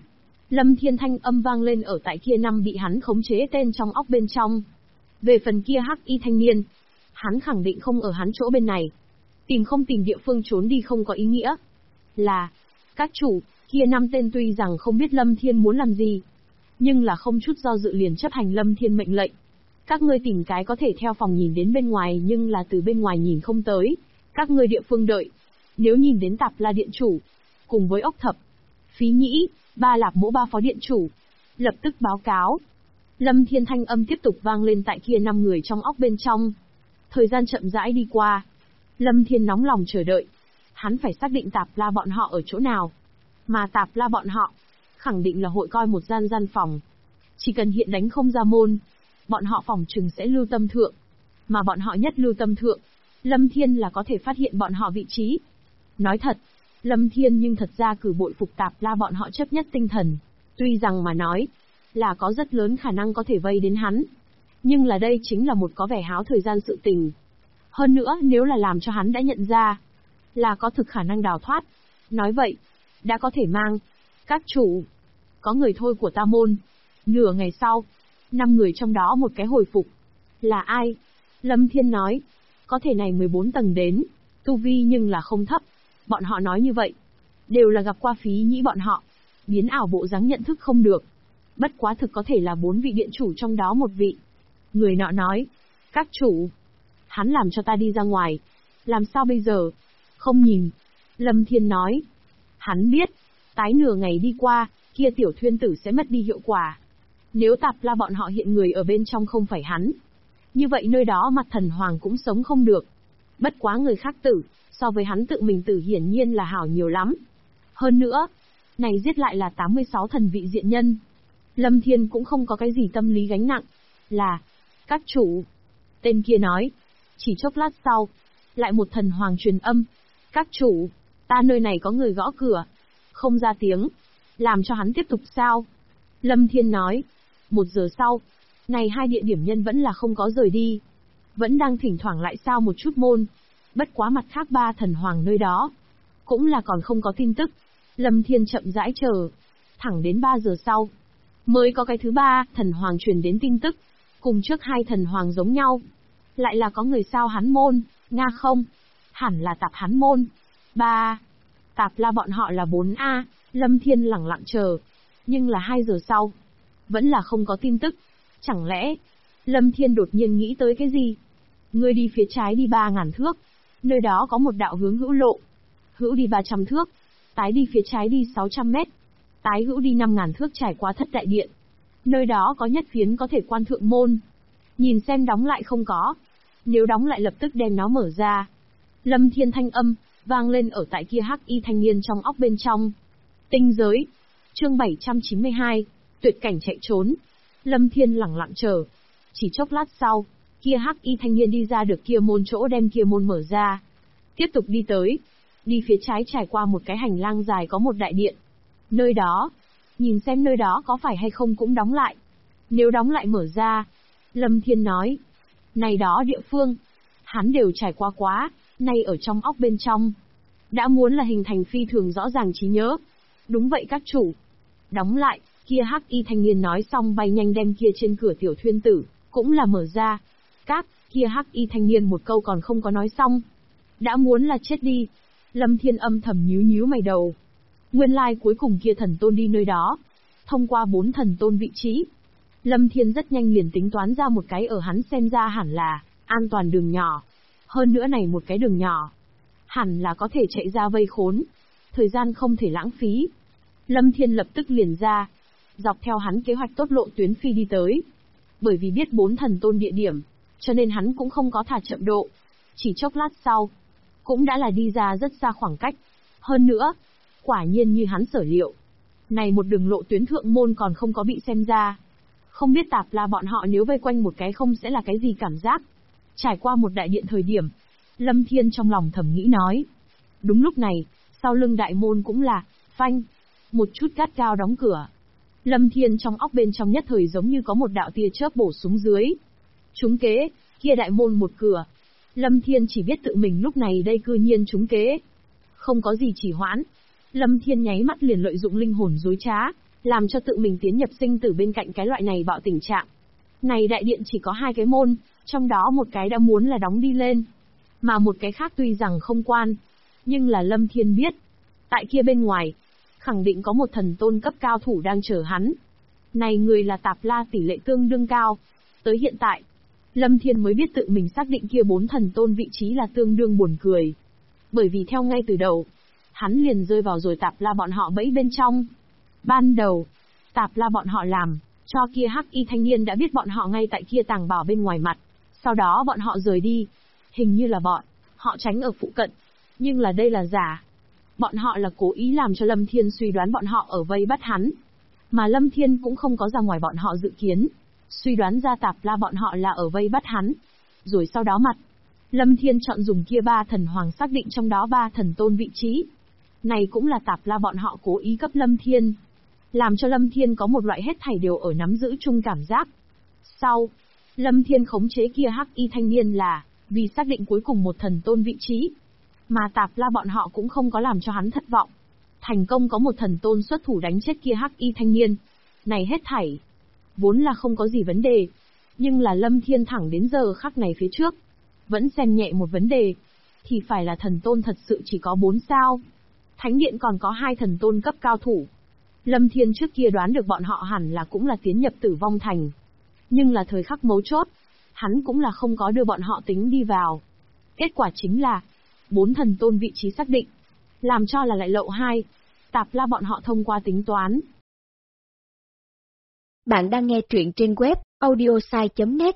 Lâm Thiên thanh âm vang lên ở tại kia năm bị hắn khống chế tên trong óc bên trong. Về phần kia hắc y thanh niên, hắn khẳng định không ở hắn chỗ bên này. Tìm không tìm địa phương trốn đi không có ý nghĩa. Các chủ, kia năm tên tuy rằng không biết Lâm Thiên muốn làm gì, nhưng là không chút do dự liền chấp hành Lâm Thiên mệnh lệnh. Các ngươi tìm cái có thể theo phòng nhìn đến bên ngoài nhưng là từ bên ngoài nhìn không tới. Các ngươi địa phương đợi. Nếu nhìn đến Tạp La điện chủ, cùng với ốc thập, Phí Nhĩ, Ba Lạp Mỗ ba phó điện chủ, lập tức báo cáo. Lâm Thiên thanh âm tiếp tục vang lên tại kia 5 người trong óc bên trong. Thời gian chậm rãi đi qua. Lâm Thiên nóng lòng chờ đợi. Hắn phải xác định Tạp La bọn họ ở chỗ nào. Mà Tạp La bọn họ, khẳng định là hội coi một gian phòng. Chỉ cần hiện đánh không ra môn, bọn họ phòng trừng sẽ lưu tâm thượng. Mà bọn họ nhất lưu tâm thượng, Lâm Thiên là có thể phát hiện bọn họ vị trí. Nói thật, Lâm Thiên nhưng thật ra cử bội phục Tạp La bọn họ chấp nhất tinh thần. Tuy rằng mà nói, là có rất lớn khả năng có thể vây đến hắn. Nhưng là đây chính là một có vẻ háo thời gian sự tình. Hơn nữa nếu là làm cho hắn đã nhận ra, là có thực khả năng đào thoát. Nói vậy, đã có thể mang. Các chủ, có người thôi của ta môn. Nửa ngày sau, 5 người trong đó một cái hồi phục. Là ai? Lâm Thiên nói, có thể này 14 tầng đến, tu vi nhưng là không thấp. Bọn họ nói như vậy, đều là gặp qua Phí Nhĩ bọn họ. Biến ảo bộ dáng nhận thức không được. Bất quá thực có thể là 4 vị điện chủ trong đó một vị. Người nọ nói, các chủ, hắn làm cho ta đi ra ngoài. Làm sao bây giờ? Không nhìn. Lâm Thiên nói, hắn biết, tái nửa ngày đi qua, kia tiểu thuyên tử sẽ mất đi hiệu quả. Nếu Tạp La bọn họ hiện người ở bên trong không phải hắn, như vậy nơi đó mặt thần hoàng cũng sống không được. Bất quá người khác tử, so với hắn tự mình tử hiển nhiên là hảo nhiều lắm. Hơn nữa, này giết lại là 86 thần vị diện nhân. Lâm Thiên cũng không có cái gì tâm lý gánh nặng. Các chủ. Tên kia nói. Chỉ chốc lát sau, lại một thần hoàng truyền âm. Các chủ, ta nơi này có người gõ cửa. Không ra tiếng. Làm cho hắn tiếp tục sao? Lâm Thiên nói. 1 giờ sau, này 2 địa điểm nhân vẫn là không có rời đi. Vẫn đang thỉnh thoảng lại sao một chút môn. Bất quá mặt khác 3 thần hoàng nơi đó, cũng là còn không có tin tức. Lâm Thiên chậm rãi chờ. Thẳng đến 3 giờ sau, mới có cái thứ 3 thần hoàng truyền đến tin tức. Cùng trước 2 thần hoàng giống nhau. Lại là có người sao hắn môn, Nga không? Hẳn là Tạp hắn môn. 3. Tạp La bọn họ là 4A, Lâm Thiên lẳng lặng chờ. Nhưng là 2 giờ sau, vẫn là không có tin tức. Chẳng lẽ, Lâm Thiên đột nhiên nghĩ tới cái gì? Ngươi đi phía trái đi 3.000 thước. Nơi đó có một đạo hướng hữu lộ. Hữu đi 300 thước. Tái đi phía trái đi 600 mét. Tái hữu đi 5.000 thước trải qua thất đại điện. Nơi đó có nhất phiến có thể quan thượng môn. Nhìn xem đóng lại không có. Nếu đóng lại lập tức đem nó mở ra. Lâm Thiên thanh âm, vang lên ở tại kia hắc y thanh niên trong óc bên trong. Tinh giới. Chương 792. Tuyệt cảnh chạy trốn. Lâm Thiên lẳng lặng chờ. Chỉ chốc lát sau, kia hắc y thanh niên đi ra được kia môn chỗ đem kia môn mở ra. Tiếp tục đi tới. Đi phía trái trải qua một cái hành lang dài có một đại điện. Nơi đó, nhìn xem nơi đó có phải hay không cũng đóng lại. Nếu đóng lại mở ra, Lâm Thiên nói, này đó địa phương, hắn đều trải qua quá, nay ở trong óc bên trong. Đã muốn là hình thành phi thường rõ ràng trí nhớ. Đúng vậy các chủ. Đóng lại, kia hắc y thanh niên nói xong bay nhanh đem kia trên cửa tiểu thuyên tử, cũng là mở ra. Kia hắc y thanh niên một câu còn không có nói xong. Đã muốn là chết đi. Lâm Thiên âm thầm nhíu nhíu mày đầu. Nguyên lai cuối cùng kia thần tôn đi nơi đó. Thông qua 4 thần tôn vị trí. Lâm Thiên rất nhanh liền tính toán ra một cái ở hắn xem ra hẳn là an toàn đường nhỏ. Hơn nữa này một cái đường nhỏ, hẳn là có thể chạy ra vây khốn. Thời gian không thể lãng phí. Lâm Thiên lập tức liền ra. Dọc theo hắn kế hoạch tốt lộ tuyến phi đi tới. Bởi vì biết 4 thần tôn địa điểm, cho nên hắn cũng không có thả chậm độ. Chỉ chốc lát sau, cũng đã là đi ra rất xa khoảng cách. Hơn nữa, quả nhiên như hắn sở liệu. Này một đường lộ tuyến thượng môn còn không có bị xem ra. Không biết Tạp La bọn họ nếu vây quanh một cái không sẽ là cái gì cảm giác. Trải qua một đại điện thời điểm, Lâm Thiên trong lòng thầm nghĩ nói. Đúng lúc này, sau lưng đại môn cũng là, phanh, một chút gắt cao đóng cửa. Lâm Thiên trong óc bên trong nhất thời giống như có một đạo tia chớp bổ xuống dưới. Trúng kế, kia đại môn một cửa. Lâm Thiên chỉ biết tự mình lúc này đây cư nhiên trúng kế. Không có gì chỉ hoãn. Lâm Thiên nháy mắt liền lợi dụng linh hồn dối trá. làm cho tự mình tiến nhập sinh tử bên cạnh cái loại này bạo tình trạng. Này đại điện chỉ có 2 cái môn, trong đó một cái đã muốn là đóng đi lên, mà một cái khác tuy rằng không quan, nhưng là Lâm Thiên biết, tại kia bên ngoài, khẳng định có một thần tôn cấp cao thủ đang chờ hắn. Này người là Tạp La tỷ lệ tương đương cao. Tới hiện tại, Lâm Thiên mới biết tự mình xác định kia 4 thần tôn vị trí là tương đương buồn cười. Bởi vì theo ngay từ đầu, hắn liền rơi vào rồi Tạp La bọn họ bẫy bên trong. Ban đầu, Tạp La bọn họ làm, cho kia hắc y thanh niên đã biết bọn họ ngay tại kia tàng bảo bên ngoài mặt. Sau đó bọn họ rời đi. Hình như là họ tránh ở phụ cận. Nhưng là đây là giả. Bọn họ là cố ý làm cho Lâm Thiên suy đoán bọn họ ở vây bắt hắn. Mà Lâm Thiên cũng không có ra ngoài bọn họ dự kiến. Suy đoán ra Tạp La bọn họ là ở vây bắt hắn. Rồi sau đó Lâm Thiên chọn dùng kia 3 thần hoàng xác định trong đó 3 thần tôn vị trí. Này cũng là Tạp La bọn họ cố ý cấp Lâm Thiên. Làm cho Lâm Thiên có một loại hết thảy đều ở nắm giữ chung cảm giác. Sau, Lâm Thiên khống chế kia hắc y thanh niên là vì xác định cuối cùng một thần tôn vị trí. Mà Tạp La bọn họ cũng không có làm cho hắn thất vọng. Thành công có một thần tôn xuất thủ đánh chết kia hắc y thanh niên. Này hết thảy vốn là không có gì vấn đề. Nhưng là Lâm Thiên thẳng đến giờ khắc này phía trước, vẫn xem nhẹ một vấn đề. Thì phải là thần tôn thật sự chỉ có 4 sao. Thánh điện còn có 2 thần tôn cấp cao thủ. Lâm Thiên trước kia đoán được bọn họ hẳn là cũng là tiến nhập Tử Vong Thành. Nhưng là thời khắc mấu chốt, hắn cũng là không có đưa bọn họ tính đi vào. Kết quả chính là 4 thần tôn vị trí xác định, làm cho là lại lậu 2. Tạp La bọn họ thông qua tính toán. Bạn đang nghe truyện trên web audiosai.net.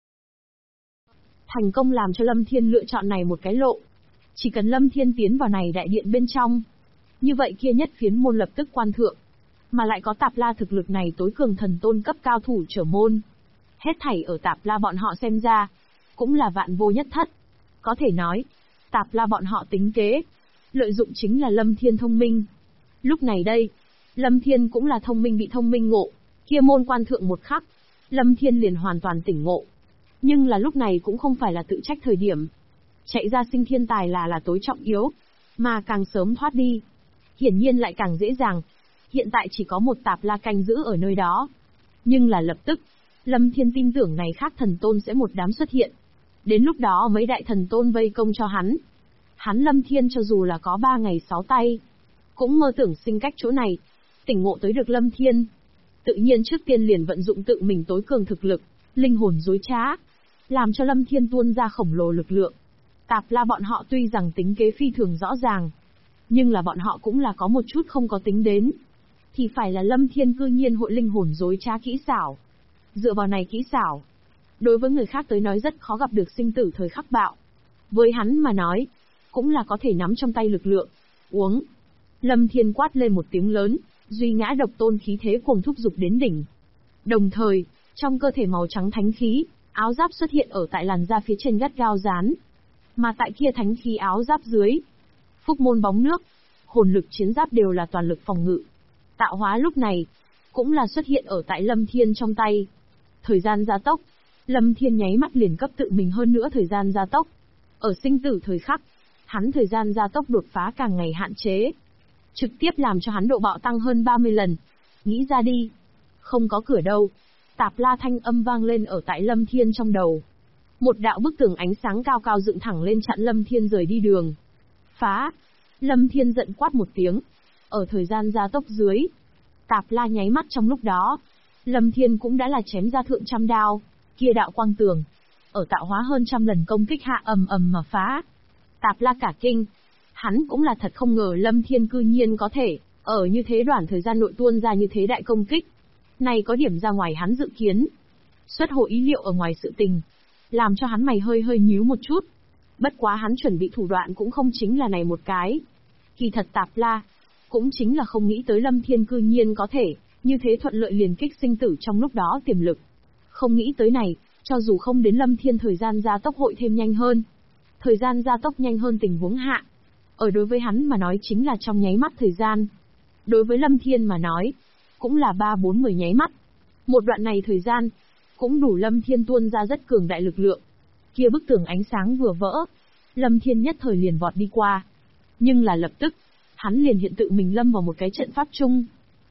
Thành công làm cho Lâm Thiên lựa chọn này một cái lộ. Chỉ cần Lâm Thiên tiến vào này đại điện bên trong, như vậy kia nhất phiến môn lập tức quan thượng. Mà lại có Tạp La thực lực này tối cường thần tôn cấp cao thủ trở môn. Hết thảy ở Tạp La bọn họ xem ra, cũng là vạn vô nhất thất. Có thể nói, Tạp La bọn họ tính kế, lợi dụng chính là Lâm Thiên thông minh. Lúc này đây, Lâm Thiên cũng là thông minh bị thông minh ngộ, kia môn quan thượng một khắc, Lâm Thiên liền hoàn toàn tỉnh ngộ. Nhưng là lúc này cũng không phải là tự trách thời điểm. Chạy ra sinh thiên tài là tối trọng yếu, mà càng sớm thoát đi, hiển nhiên lại càng dễ dàng. Hiện tại chỉ có một Tạp La canh giữ ở nơi đó. Nhưng là lập tức, Lâm Thiên tin tưởng này khác thần tôn sẽ một đám xuất hiện. Đến lúc đó mấy đại thần tôn vây công cho hắn. Hắn Lâm Thiên cho dù là có 3 ngày 6 tay, cũng mơ tưởng sinh cách chỗ này. Tỉnh ngộ tới được Lâm Thiên, tự nhiên trước tiên liền vận dụng tự mình tối cường thực lực, linh hồn dối trá, làm cho Lâm Thiên tuôn ra khổng lồ lực lượng. Tạp La bọn họ tuy rằng tính kế phi thường rõ ràng, nhưng là bọn họ cũng là có một chút không có tính đến. Thì phải là Lâm Thiên cư nhiên hội linh hồn dối trá kỹ xảo. Dựa vào này kỹ xảo, đối với người khác tới nói rất khó gặp được sinh tử thời khắc bạo. Với hắn mà nói, cũng là có thể nắm trong tay lực lượng. Uống. Lâm Thiên quát lên một tiếng lớn, duy ngã độc tôn khí thế cuồng thúc dục đến đỉnh. Đồng thời, trong cơ thể màu trắng thánh khí, áo giáp xuất hiện ở tại làn da phía trên gắt gao dán. Mà tại kia thánh khí áo giáp dưới, phúc môn bóng nước, hồn lực chiến giáp đều là toàn lực phòng ngự. Tạo hóa lúc này, cũng là xuất hiện ở tại Lâm Thiên trong tay. Thời gian gia tốc, Lâm Thiên nháy mắt liền cấp tự mình hơn nữa thời gian gia tốc. Ở sinh tử thời khắc, hắn thời gian gia tốc đột phá càng ngày hạn chế. Trực tiếp làm cho hắn độ bạo tăng hơn 30 lần. Nghĩ ra đi. Không có cửa đâu. Tạp La thanh âm vang lên ở tại Lâm Thiên trong đầu. Một đạo bức tường ánh sáng cao cao dựng thẳng lên chặn Lâm Thiên rời đi đường. Phá! Lâm Thiên giận quát một tiếng. Ở thời gian gia tốc dưới, Tạp La nháy mắt trong lúc đó, Lâm Thiên cũng đã là chém ra thượng trăm đao, kia đạo quang tường, ở tạo hóa hơn trăm lần công kích hạ ầm ầm mà phá. Tạp La cả kinh, hắn cũng là thật không ngờ Lâm Thiên cư nhiên có thể, ở như thế đoạn thời gian nội tuôn ra như thế đại công kích. Này có điểm ra ngoài hắn dự kiến. Xuất hồ ý liệu ở ngoài sự tình, làm cho hắn mày hơi hơi nhíu một chút. Bất quá hắn chuẩn bị thủ đoạn cũng không chính là này một cái. Kỳ thật Tạp La cũng chính là không nghĩ tới Lâm Thiên cư nhiên có thể, như thế thuận lợi liền kích sinh tử trong lúc đó tiềm lực. Không nghĩ tới này, cho dù không đến Lâm Thiên thời gian gia tốc hội thêm nhanh hơn. Thời gian gia tốc nhanh hơn tình huống hạ. Ở đối với hắn mà nói chính là trong nháy mắt thời gian. Đối với Lâm Thiên mà nói, cũng là 3-4-10 nháy mắt. Một đoạn này thời gian, cũng đủ Lâm Thiên tuôn ra rất cường đại lực lượng. Kia bức tường ánh sáng vừa vỡ, Lâm Thiên nhất thời liền vọt đi qua. Nhưng là lập tức, hắn liền hiện tự mình lâm vào một cái trận pháp chung.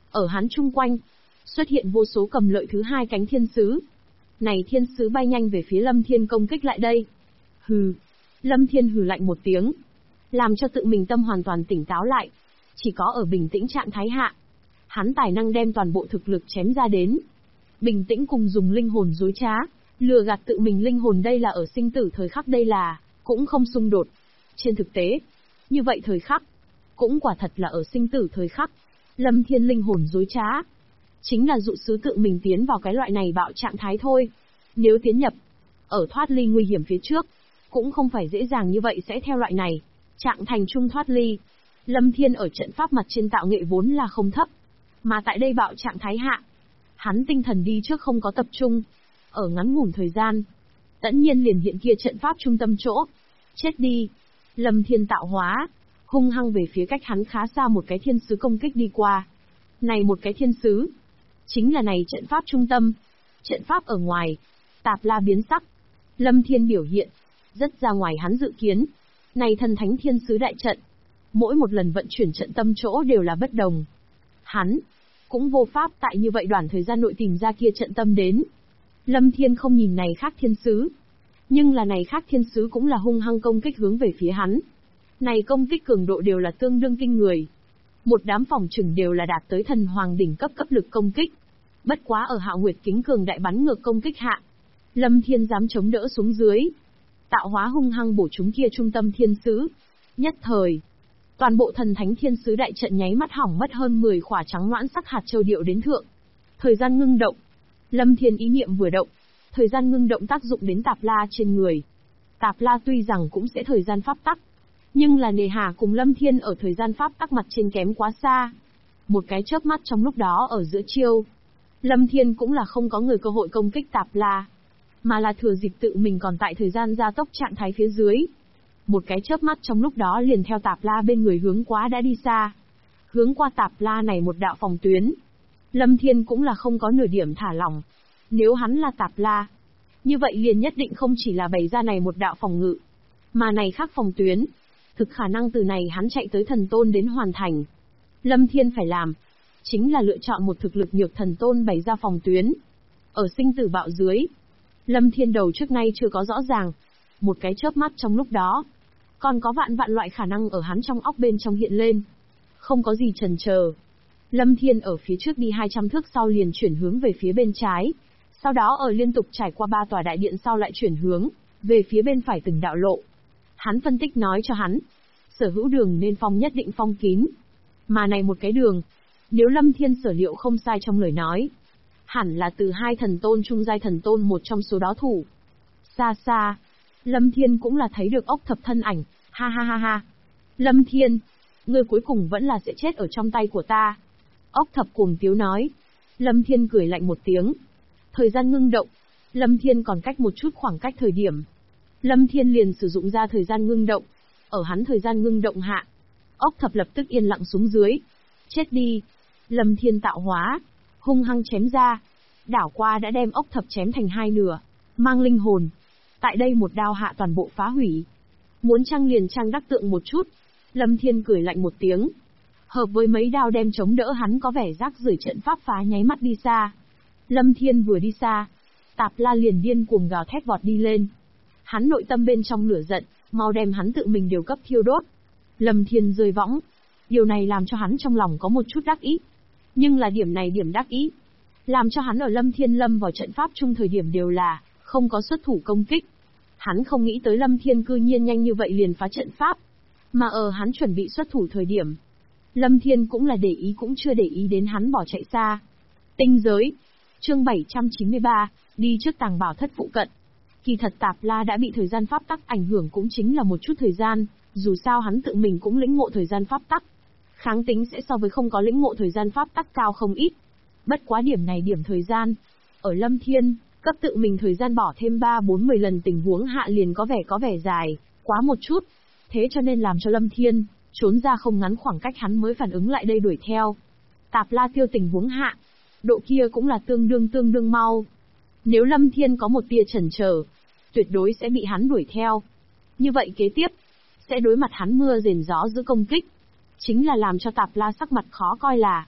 Ở hắn chung quanh, xuất hiện vô số cầm lợi thứ hai cánh thiên sứ. Này thiên sứ bay nhanh về phía Lâm Thiên công kích lại đây. Hừ. Lâm Thiên hừ lạnh một tiếng, làm cho tự mình tâm hoàn toàn tỉnh táo lại. Chỉ có ở bình tĩnh trạng thái hạ, hắn tài năng đem toàn bộ thực lực chém ra đến. Bình tĩnh cùng dùng linh hồn dối trá, lừa gạt tự mình linh hồn, đây là ở sinh tử thời khắc, đây là cũng không xung đột. Trên thực tế, như vậy thời khắc, cũng quả thật là ở sinh tử thời khắc. Lâm Thiên linh hồn dối trá, chính là dụ sứ tự mình tiến vào cái loại này bạo trạng thái thôi. Nếu tiến nhập, ở thoát ly nguy hiểm phía trước, cũng không phải dễ dàng như vậy sẽ theo loại này trạng thành trung thoát ly. Lâm Thiên ở trận pháp mặt trên tạo nghệ vốn là không thấp, mà tại đây bạo trạng thái hạ, hắn tinh thần đi trước không có tập trung, ở ngắn ngủn thời gian, tất nhiên liền hiện kia trận pháp trung tâm chỗ. Chết đi! Lâm Thiên tạo hóa, hung hăng về phía cách hắn khá xa một cái thiên sứ công kích đi qua. Này một cái thiên sứ, chính là này trận pháp trung tâm. Trận pháp ở ngoài, Tạp La biến sắc. Lâm Thiên biểu hiện rất ra ngoài hắn dự kiến. Này thần thánh thiên sứ đại trận, mỗi một lần vận chuyển trận tâm chỗ đều là bất đồng. Hắn cũng vô pháp tại như vậy đoạn thời gian nội tìm ra kia trận tâm đến. Lâm Thiên không nhìn này khác thiên sứ, nhưng là này khác thiên sứ cũng là hung hăng công kích hướng về phía hắn. Này công kích cường độ đều là tương đương kinh người. Một đám phòng trừng đều là đạt tới thần hoàng đỉnh cấp lực công kích. Bất quá ở Hạo Nguyệt kính cường đại bắn ngược công kích hạ, Lâm Thiên dám chống đỡ xuống dưới. Tạo hóa hung hăng bổ trúng kia trung tâm thiên sứ. Nhất thời, toàn bộ thần thánh thiên sứ đại trận nháy mắt hỏng mất hơn 10 khỏa trắng loãng sắc hạt châu điệu đến thượng. Thời gian ngưng động. Lâm Thiên ý niệm vừa động, thời gian ngưng động tác dụng đến Tạp La trên người. Tạp La tuy rằng cũng sẽ thời gian pháp tắc, nhưng là nề hà cùng Lâm Thiên ở thời gian pháp tắc mặt trên kém quá xa. Một cái chớp mắt trong lúc đó ở giữa chiêu, Lâm Thiên cũng là không có người cơ hội công kích Tạp La, mà là thừa dịp tự mình còn tại thời gian gia tốc trạng thái phía dưới. Một cái chớp mắt trong lúc đó liền theo Tạp La bên người hướng quá đã đi xa. Hướng qua Tạp La này một đạo phòng tuyến, Lâm Thiên cũng là không có nửa điểm thả lỏng. Nếu hắn là Tạp La, như vậy liền nhất định không chỉ là bày ra này một đạo phòng ngự, mà này khác phòng tuyến, thực khả năng từ này hắn chạy tới thần tôn đến hoàn thành. Lâm Thiên phải làm, chính là lựa chọn một thực lực nhược thần tôn bày ra phòng tuyến. Ở sinh tử bạo dưới, Lâm Thiên đầu trước nay chưa có rõ ràng. Một cái chớp mắt trong lúc đó, còn có vạn vạn loại khả năng ở hắn trong óc bên trong hiện lên. Không có gì chần chờ, Lâm Thiên ở phía trước đi 200 thước sau liền chuyển hướng về phía bên trái. Sau đó ở liên tục trải qua 3 tòa đại điện sau lại chuyển hướng về phía bên phải từng đạo lộ. Hắn phân tích nói cho hắn, sở hữu đường nên phong nhất định phong kín. Mà này một cái đường, nếu Lâm Thiên sở liệu không sai trong lời nói, hẳn là từ 2 thần tôn trung giai thần tôn một trong số đó thủ. Xa xa, Lâm Thiên cũng là thấy được ốc thập thân ảnh, ha ha ha ha. Lâm Thiên, ngươi cuối cùng vẫn là sẽ chết ở trong tay của ta. Ốc thập cuồng tiếu nói. Lâm Thiên cười lạnh một tiếng. Thời gian ngưng động, Lâm Thiên còn cách một chút khoảng cách thời điểm. Lâm Thiên liền sử dụng ra thời gian ngưng động. Ở hắn thời gian ngưng động hạ, ốc thập lập tức yên lặng xuống dưới. Chết đi. Lâm Thiên tạo hóa, hung hăng chém ra. Đảo qua đã đem ốc thập chém thành 2 nửa, mang linh hồn. Tại đây một đao hạ toàn bộ phá hủy. Muốn trang liền trang đắc tượng một chút. Lâm Thiên cười lạnh một tiếng. Hợp với mấy đao đem chống đỡ hắn có vẻ rác rưởi trận pháp phá nháy mắt đi xa. Lâm Thiên vừa đi xa, Tạp La liền điên cuồng gào thét vọt đi lên. Hắn nội tâm bên trong lửa giận, mau đem hắn tự mình đều cấp thiêu đốt. Lâm Thiên rơi võng. Điều này làm cho hắn trong lòng có một chút đắc ý. Nhưng là điểm này điểm đắc ý, làm cho hắn ở Lâm Thiên lâm vào trận pháp chung thời điểm đều là không có xuất thủ công kích. Hắn không nghĩ tới Lâm Thiên cư nhiên nhanh như vậy liền phá trận pháp. Mà ở hắn chuẩn bị xuất thủ thời điểm, Lâm Thiên cũng là để ý cũng chưa để ý đến hắn bỏ chạy xa. Tinh giới. Chương 793, đi trước tàng bảo thất phụ cận. Kỳ thật Tạp La đã bị thời gian pháp tắc ảnh hưởng cũng chính là một chút thời gian, dù sao hắn tự mình cũng lĩnh ngộ thời gian pháp tắc. Kháng tính sẽ so với không có lĩnh ngộ thời gian pháp tắc cao không ít. Bất quá điểm này điểm thời gian, ở Lâm Thiên, cấp tự mình thời gian bỏ thêm 3-4-10 lần tình huống hạ liền có vẻ dài, quá một chút. Thế cho nên làm cho Lâm Thiên trốn ra không ngắn khoảng cách hắn mới phản ứng lại đây đuổi theo. Tạp La tiêu tình huống hạ, độ kia cũng là tương đương mau. Nếu Lâm Thiên có một tia chần chờ, tuyệt đối sẽ bị hắn đuổi theo. Như vậy kế tiếp, sẽ đối mặt hắn mưa rền gió giữ công kích. Chính là làm cho Tạp La sắc mặt khó coi là,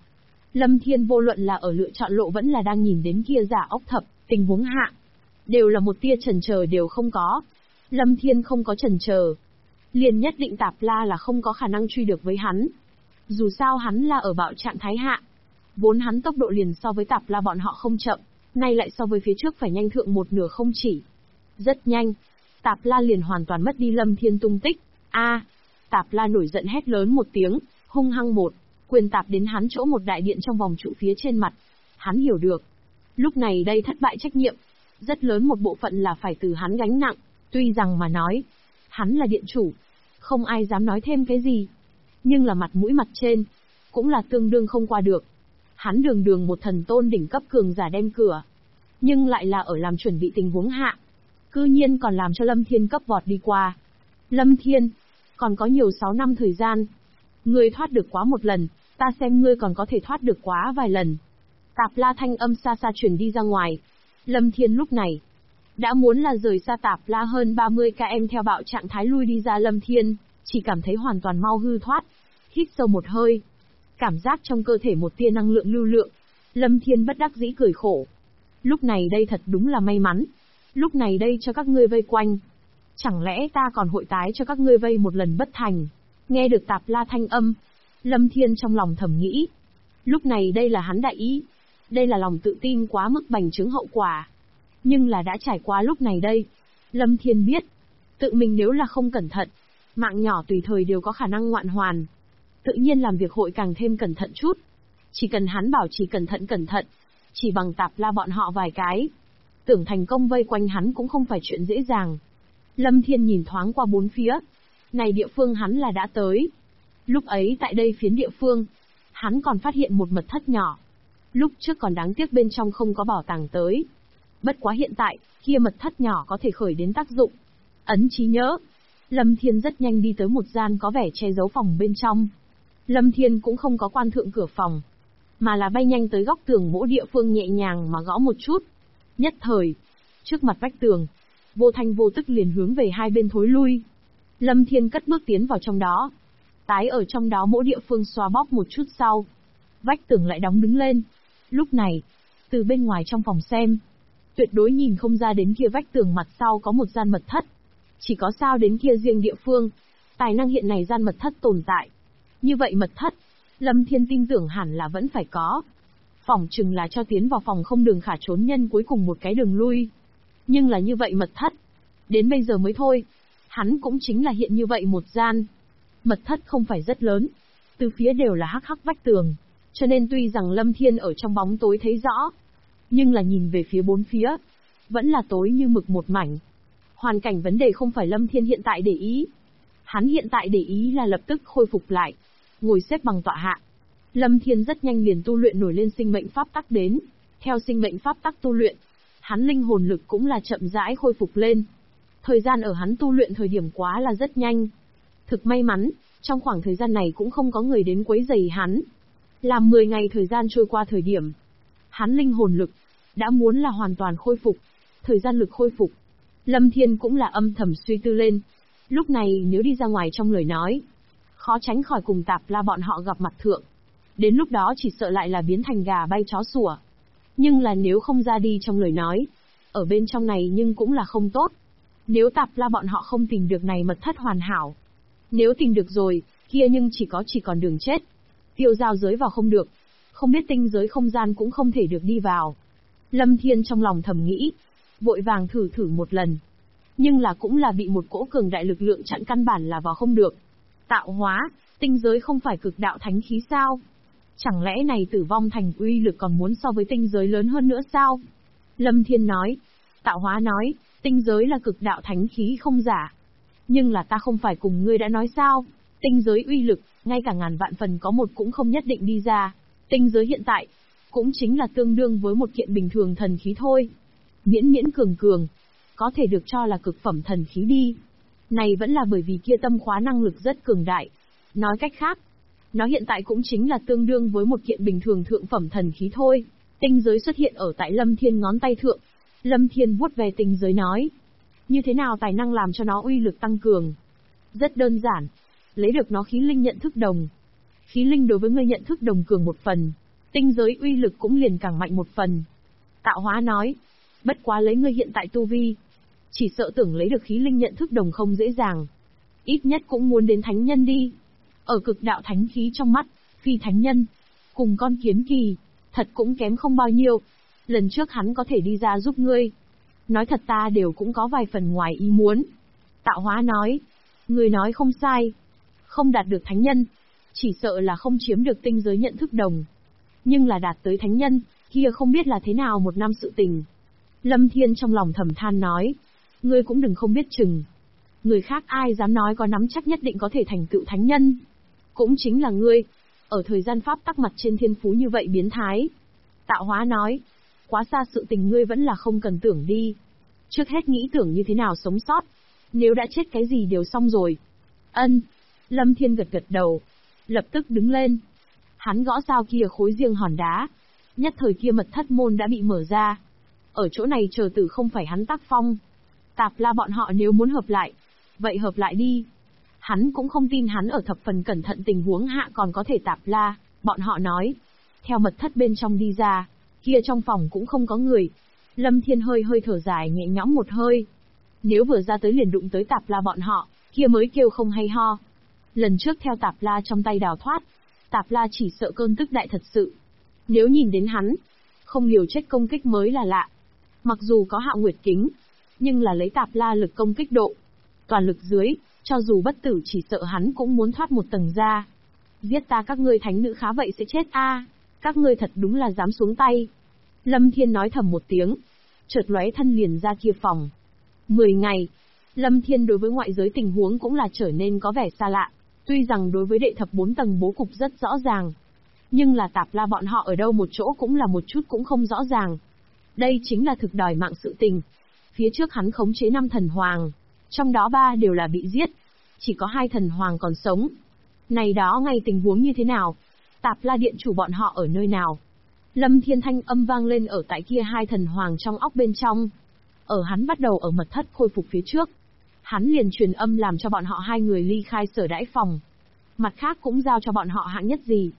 Lâm Thiên vô luận là ở lựa chọn lộ vẫn là đang nhìn đến kia giả ốc thập, tình huống hạ. Đều là một tia chần chờ đều không có. Lâm Thiên không có chần chờ. Liền nhất định Tạp La là không có khả năng truy được với hắn. Dù sao hắn là ở bạo trạng thái hạ. Vốn hắn tốc độ liền so với Tạp La bọn họ không chậm, nay lại so với phía trước phải nhanh thượng một nửa không chỉ. Rất nhanh, Tạp La liền hoàn toàn mất đi Lâm Thiên tung tích. Tạp La nổi giận hét lớn một tiếng, hung hăng một quyền tạp đến hắn chỗ một đại điện trong vòng trụ phía trên mặt. Hắn hiểu được, lúc này đây thất bại trách nhiệm, rất lớn một bộ phận là phải từ hắn gánh nặng. Tuy rằng mà nói, hắn là điện chủ, không ai dám nói thêm cái gì, nhưng là mặt mũi mặt trên, cũng là tương đương không qua được. Hắn đường đường một thần tôn đỉnh cấp cường giả đem cửa, nhưng lại là ở làm chuẩn bị tình huống hạ, cư nhiên còn làm cho Lâm Thiên cấp vọt đi qua. Lâm Thiên, còn có nhiều 6 năm thời gian. Ngươi thoát được quá một lần, ta xem ngươi còn có thể thoát được quá vài lần. Tạp La thanh âm xa xa truyền đi ra ngoài. Lâm Thiên lúc này đã muốn là rời xa Tạp La hơn 30 km theo bạo trạng thái lui đi ra. Lâm Thiên chỉ cảm thấy hoàn toàn mau hư thoát, hít sâu một hơi, cảm giác trong cơ thể một tia năng lượng lưu lượng. Lâm Thiên bất đắc dĩ cười khổ. Lúc này đây thật đúng là may mắn. Lúc này đây cho các ngươi vây quanh, chẳng lẽ ta còn hội tái cho các ngươi vây một lần bất thành? Nghe được Tạp La thanh âm, Lâm Thiên trong lòng thầm nghĩ. Lúc này đây là hắn đại ý. Đây là lòng tự tin quá mức bành trướng hậu quả. Nhưng là đã trải qua lúc này đây. Lâm Thiên biết, tự mình nếu là không cẩn thận, mạng nhỏ tùy thời đều có khả năng ngoạn hoàn. Tự nhiên làm việc hội càng thêm cẩn thận chút. Chỉ cần hắn bảo trì cẩn thận, chỉ bằng Tạp La bọn họ vài cái, tưởng thành công vây quanh hắn cũng không phải chuyện dễ dàng. Lâm Thiên nhìn thoáng qua bốn phía. Này địa phương hắn là đã tới. Lúc ấy tại đây phiến địa phương, hắn còn phát hiện một mật thất nhỏ. Lúc trước còn đáng tiếc bên trong không có bảo tàng tới. Bất quá hiện tại, kia mật thất nhỏ có thể khởi đến tác dụng. Ấn trí nhớ. Lâm Thiên rất nhanh đi tới một gian có vẻ che giấu phòng bên trong. Lâm Thiên cũng không có quan thượng cửa phòng, mà là bay nhanh tới góc tường mỗi địa phương nhẹ nhàng mà gõ một chút. Nhất thời, trước mặt vách tường, vô thanh vô tức liền hướng về hai bên thối lui. Lâm Thiên cất bước tiến vào trong đó. Tái ở trong đó mỗi địa phương xoa bóp một chút sau, vách tường lại đóng đứng lên. Lúc này, từ bên ngoài trong phòng xem, tuyệt đối nhìn không ra đến kia vách tường mặt sau có một gian mật thất. Chỉ có sao đến kia riêng địa phương, tài năng hiện này gian mật thất tồn tại. Như vậy mật thất, Lâm Thiên tin tưởng hẳn là vẫn phải có. Phỏng chừng là cho tiến vào phòng không đường khả trốn nhân cuối cùng một cái đường lui. Nhưng là như vậy mật thất, đến bây giờ mới thôi, hắn cũng chính là hiện như vậy một gian. Mật thất không phải rất lớn, từ phía đều là hắc hắc vách tường, cho nên tuy rằng Lâm Thiên ở trong bóng tối thấy rõ, nhưng là nhìn về phía bốn phía, vẫn là tối như mực một mảnh. Hoàn cảnh vấn đề không phải Lâm Thiên hiện tại để ý. Hắn hiện tại để ý là lập tức khôi phục lại, ngồi xếp bằng tọa hạ. Lâm Thiên rất nhanh liền tu luyện nổi lên sinh mệnh pháp tắc đến. Theo sinh mệnh pháp tắc tu luyện, hắn linh hồn lực cũng là chậm rãi khôi phục lên. Thời gian ở hắn tu luyện thời điểm quá là rất nhanh. Thực may mắn, trong khoảng thời gian này cũng không có người đến quấy rầy hắn. Làm 10 ngày thời gian trôi qua thời điểm, hắn linh hồn lực đã muốn là hoàn toàn khôi phục. Thời gian lực khôi phục, Lâm Thiên cũng là âm thầm suy tư lên. Lúc này nếu đi ra ngoài trong lời nói, khó tránh khỏi cùng Tạp La bọn họ gặp mặt thượng. Đến lúc đó chỉ sợ lại là biến thành gà bay chó sủa. Nhưng là nếu không ra đi trong lời nói, ở bên trong này nhưng cũng là không tốt. Nếu Tạp La bọn họ không tìm được này mật thất hoàn hảo, nếu tìm được rồi, kia nhưng chỉ còn đường chết. Tiêu giao giới vào không được, không biết tinh giới không gian cũng không thể được đi vào. Lâm Thiên trong lòng thầm nghĩ, vội vàng thử một lần. Nhưng là cũng là bị một cỗ cường đại lực lượng chặn, căn bản là vào không được. Tạo hóa, tinh giới không phải cực đạo thánh khí sao? Chẳng lẽ này Tử Vong Thành uy lực còn muốn so với tinh giới lớn hơn nữa sao? Lâm Thiên nói. Tạo hóa nói, tinh giới là cực đạo thánh khí không giả. Nhưng là ta không phải cùng ngươi đã nói sao? Tinh giới uy lực, ngay cả ngàn vạn phần có một cũng không nhất định đi ra. Tinh giới hiện tại, cũng chính là tương đương với một kiện bình thường thần khí thôi. Miễn cường, có thể được cho là cực phẩm thần khí đi. Này vẫn là bởi vì kia tâm khóa năng lực rất cường đại. Nói cách khác, nó hiện tại cũng chính là tương đương với một kiện bình thường thượng phẩm thần khí thôi. Tinh giới xuất hiện ở tại Lâm Thiên ngón tay thượng. Lâm Thiên vuốt về tinh giới nói. Như thế nào tài năng làm cho nó uy lực tăng cường? Rất đơn giản. Lấy được nó khí linh nhận thức đồng. Khí linh đối với ngươi nhận thức đồng cường một phần. tinh giới uy lực cũng liền càng mạnh một phần. Tạo hóa nói, bất quá lấy ngươi hiện tại tu vi, chỉ sợ tưởng lấy được khí linh nhận thức đồng không dễ dàng. Ít nhất cũng muốn đến thánh nhân đi. Ở cực đạo thánh khí trong mắt, phi thánh nhân, cùng con kiến kỳ, thật cũng kém không bao nhiêu. Lần trước hắn có thể đi ra giúp ngươi. Nói thật ta đều cũng có vài phần ngoài ý muốn. Tạo hóa nói, ngươi nói không sai. Không đạt được thánh nhân, chỉ sợ là không chiếm được tinh giới nhận thức đồng. Nhưng là đạt tới thánh nhân, kia không biết là thế nào một năm sự tình. Lâm Thiên trong lòng thầm than nói, ngươi cũng đừng không biết chừng. Người khác ai dám nói có nắm chắc nhất định có thể thành tựu thánh nhân. Cũng chính là ngươi, ở thời gian pháp tắc mặt trên thiên phú như vậy biến thái. Tạo hóa nói, quá xa sự tình ngươi vẫn là không cần tưởng đi. Trước hết nghĩ tưởng như thế nào sống sót. Nếu đã chết cái gì đều xong rồi. Ân. Lâm Thiên gật gật đầu. Lập tức đứng lên. Hắn gõ sao kia khối riêng hòn đá. Nhất thời kia mật thất môn đã bị mở ra. Ở chỗ này chờ tử không phải hắn tác phong. Tạp La bọn họ nếu muốn hợp lại, vậy hợp lại đi. Hắn cũng không tin hắn ở thập phần cẩn thận tình huống hạ còn có thể Tạp La, bọn họ nói. Theo mật thất bên trong đi ra, kia trong phòng cũng không có người. Lâm Thiên hơi hơi thở dài nhẹ nhõm một hơi. Nếu vừa ra tới liền đụng tới Tạp La bọn họ, kia mới kêu không hay ho. Lần trước theo Tạp La trong tay đào thoát, Tạp La chỉ sợ cơn tức đại thật sự. Nếu nhìn đến hắn, không liều chết công kích mới là lạ. Mặc dù có Hạo Nguyệt kính, nhưng là lấy Tạp La lực công kích độ, toàn lực dưới, cho dù bất tử chỉ sợ hắn cũng muốn thoát một tầng ra. Giết ta các ngươi thánh nữ khá vậy sẽ chết a, các ngươi thật đúng là dám xuống tay. Lâm Thiên nói thầm một tiếng, chợt lóe thân liền ra kia phòng. 10 ngày, Lâm Thiên đối với ngoại giới tình huống cũng là trở nên có vẻ xa lạ. Tuy rằng đối với đệ thập 4 tầng bố cục rất rõ ràng, nhưng là Tạp La bọn họ ở đâu một chỗ cũng là một chút cũng không rõ ràng. Đây chính là thực đòi mạng sự tình. Phía trước hắn khống chế 5 thần hoàng, trong đó 3 đều là bị giết, chỉ có 2 thần hoàng còn sống. Này đó ngay tình huống như thế nào? Tạp La điện chủ bọn họ ở nơi nào? Lâm Thiên thanh âm vang lên ở tại kia 2 thần hoàng trong óc bên trong. Ở hắn bắt đầu ở mật thất khôi phục phía trước, hắn liền truyền âm làm cho bọn họ 2 người ly khai sở đãi phòng. Mặt khác cũng giao cho bọn họ hạng nhất gì.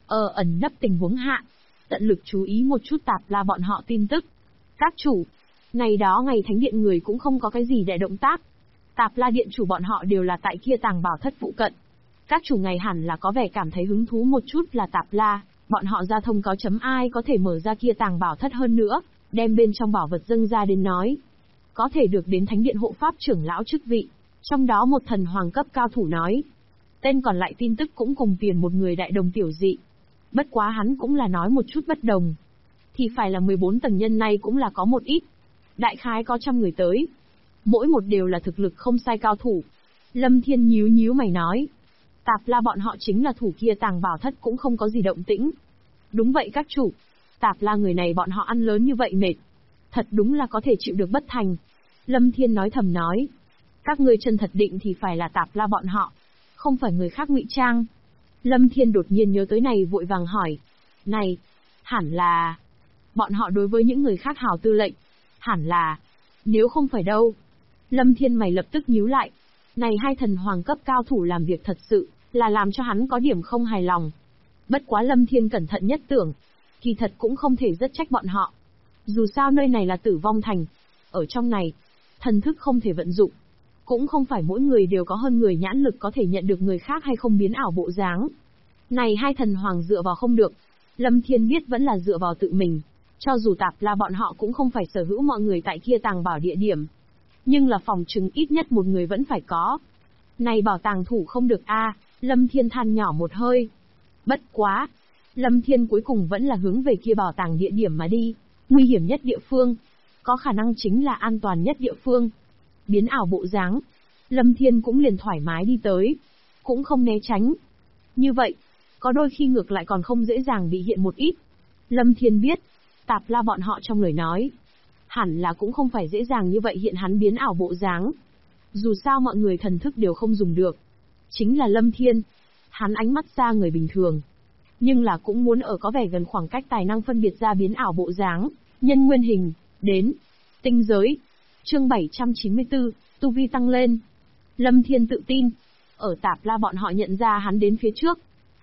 Ẩn nấp tình huống hạ, tận lực chú ý một chút Tạp La bọn họ tin tức. Các chủ, ngày đó ngày thánh điện người cũng không có cái gì để động tác. Tạp La điện chủ bọn họ đều là tại kia tàng bảo thất phụ cận. Các chủ ngày hẳn là có vẻ cảm thấy hứng thú một chút là Tạp La, bọn họ ra thông cáo chấm ai có thể mở ra kia tàng bảo thất hơn nữa, đem bên trong bảo vật dâng ra đến nói. Có thể được đến thánh điện hộ pháp trưởng lão chức vị, trong đó một thần hoàng cấp cao thủ nói. Tên còn lại tin tức cũng cùng tiền một người đại đồng tiểu dị. Bất quá hắn cũng là nói một chút bất đồng. Thì phải là 14 tầng nhân này cũng là có một ít. Đại khái có 100 người tới. Mỗi một đều là thực lực không sai cao thủ. Lâm Thiên nhíu nhíu mày nói. Tạp La bọn họ chính là thủ kia tàng bảo thất cũng không có gì động tĩnh. Đúng vậy các chủ. Tạp La người này bọn họ ăn lớn như vậy mệt. Thật đúng là có thể chịu được bất thành. Lâm Thiên nói thầm nói. Các ngươi chân thật định thì phải là Tạp La bọn họ. Không phải người khác ngụy trang. Lâm Thiên đột nhiên nhớ tới này vội vàng hỏi. Này, hẳn là... Bọn họ đối với những người khác hào tư lệnh. Hẳn là... Nếu không phải đâu. Lâm Thiên mày lập tức nhíu lại. Này 2 thần hoàng cấp cao thủ làm việc thật sự, là làm cho hắn có điểm không hài lòng. Bất quá Lâm Thiên cẩn thận nhất tưởng. Kỳ thật cũng không thể rất trách bọn họ. Dù sao nơi này là Tử Vong Thành. Ở trong này, thần thức không thể vận dụng. Cũng không phải mỗi người đều có hơn người nhãn lực có thể nhận được người khác hay không biến ảo bộ dáng. Này 2 thần hoàng dựa vào không được. Lâm Thiên biết vẫn là dựa vào tự mình. Cho dù Tạp La bọn họ cũng không phải sở hữu mọi người tại kia tàng bảo địa điểm. Nhưng là phòng trừng ít nhất một người vẫn phải có. Này bảo tàng thủ không được a, Lâm Thiên than nhỏ một hơi. Bất quá. Lâm Thiên cuối cùng vẫn là hướng về kia bảo tàng địa điểm mà đi. Nguy hiểm nhất địa phương. Có khả năng chính là an toàn nhất địa phương. Biến ảo bộ dáng. Lâm Thiên cũng liền thoải mái đi tới. Cũng không né tránh. Như vậy, có đôi khi ngược lại còn không dễ dàng bị hiện một ít. Lâm Thiên biết, Tạp La bọn họ trong lời nói. Hẳn là cũng không phải dễ dàng như vậy hiện hắn biến ảo bộ dáng. Dù sao mọi người thần thức đều không dùng được. Chính là Lâm Thiên. Hắn ánh mắt xa người bình thường. Nhưng là cũng muốn ở có vẻ gần khoảng cách tài năng phân biệt ra biến ảo bộ dáng, nhân nguyên hình, đến. Tinh giới. Chương 794, tu vi tăng lên. Lâm Thiên tự tin. Ở Tạp La bọn họ nhận ra hắn đến phía trước.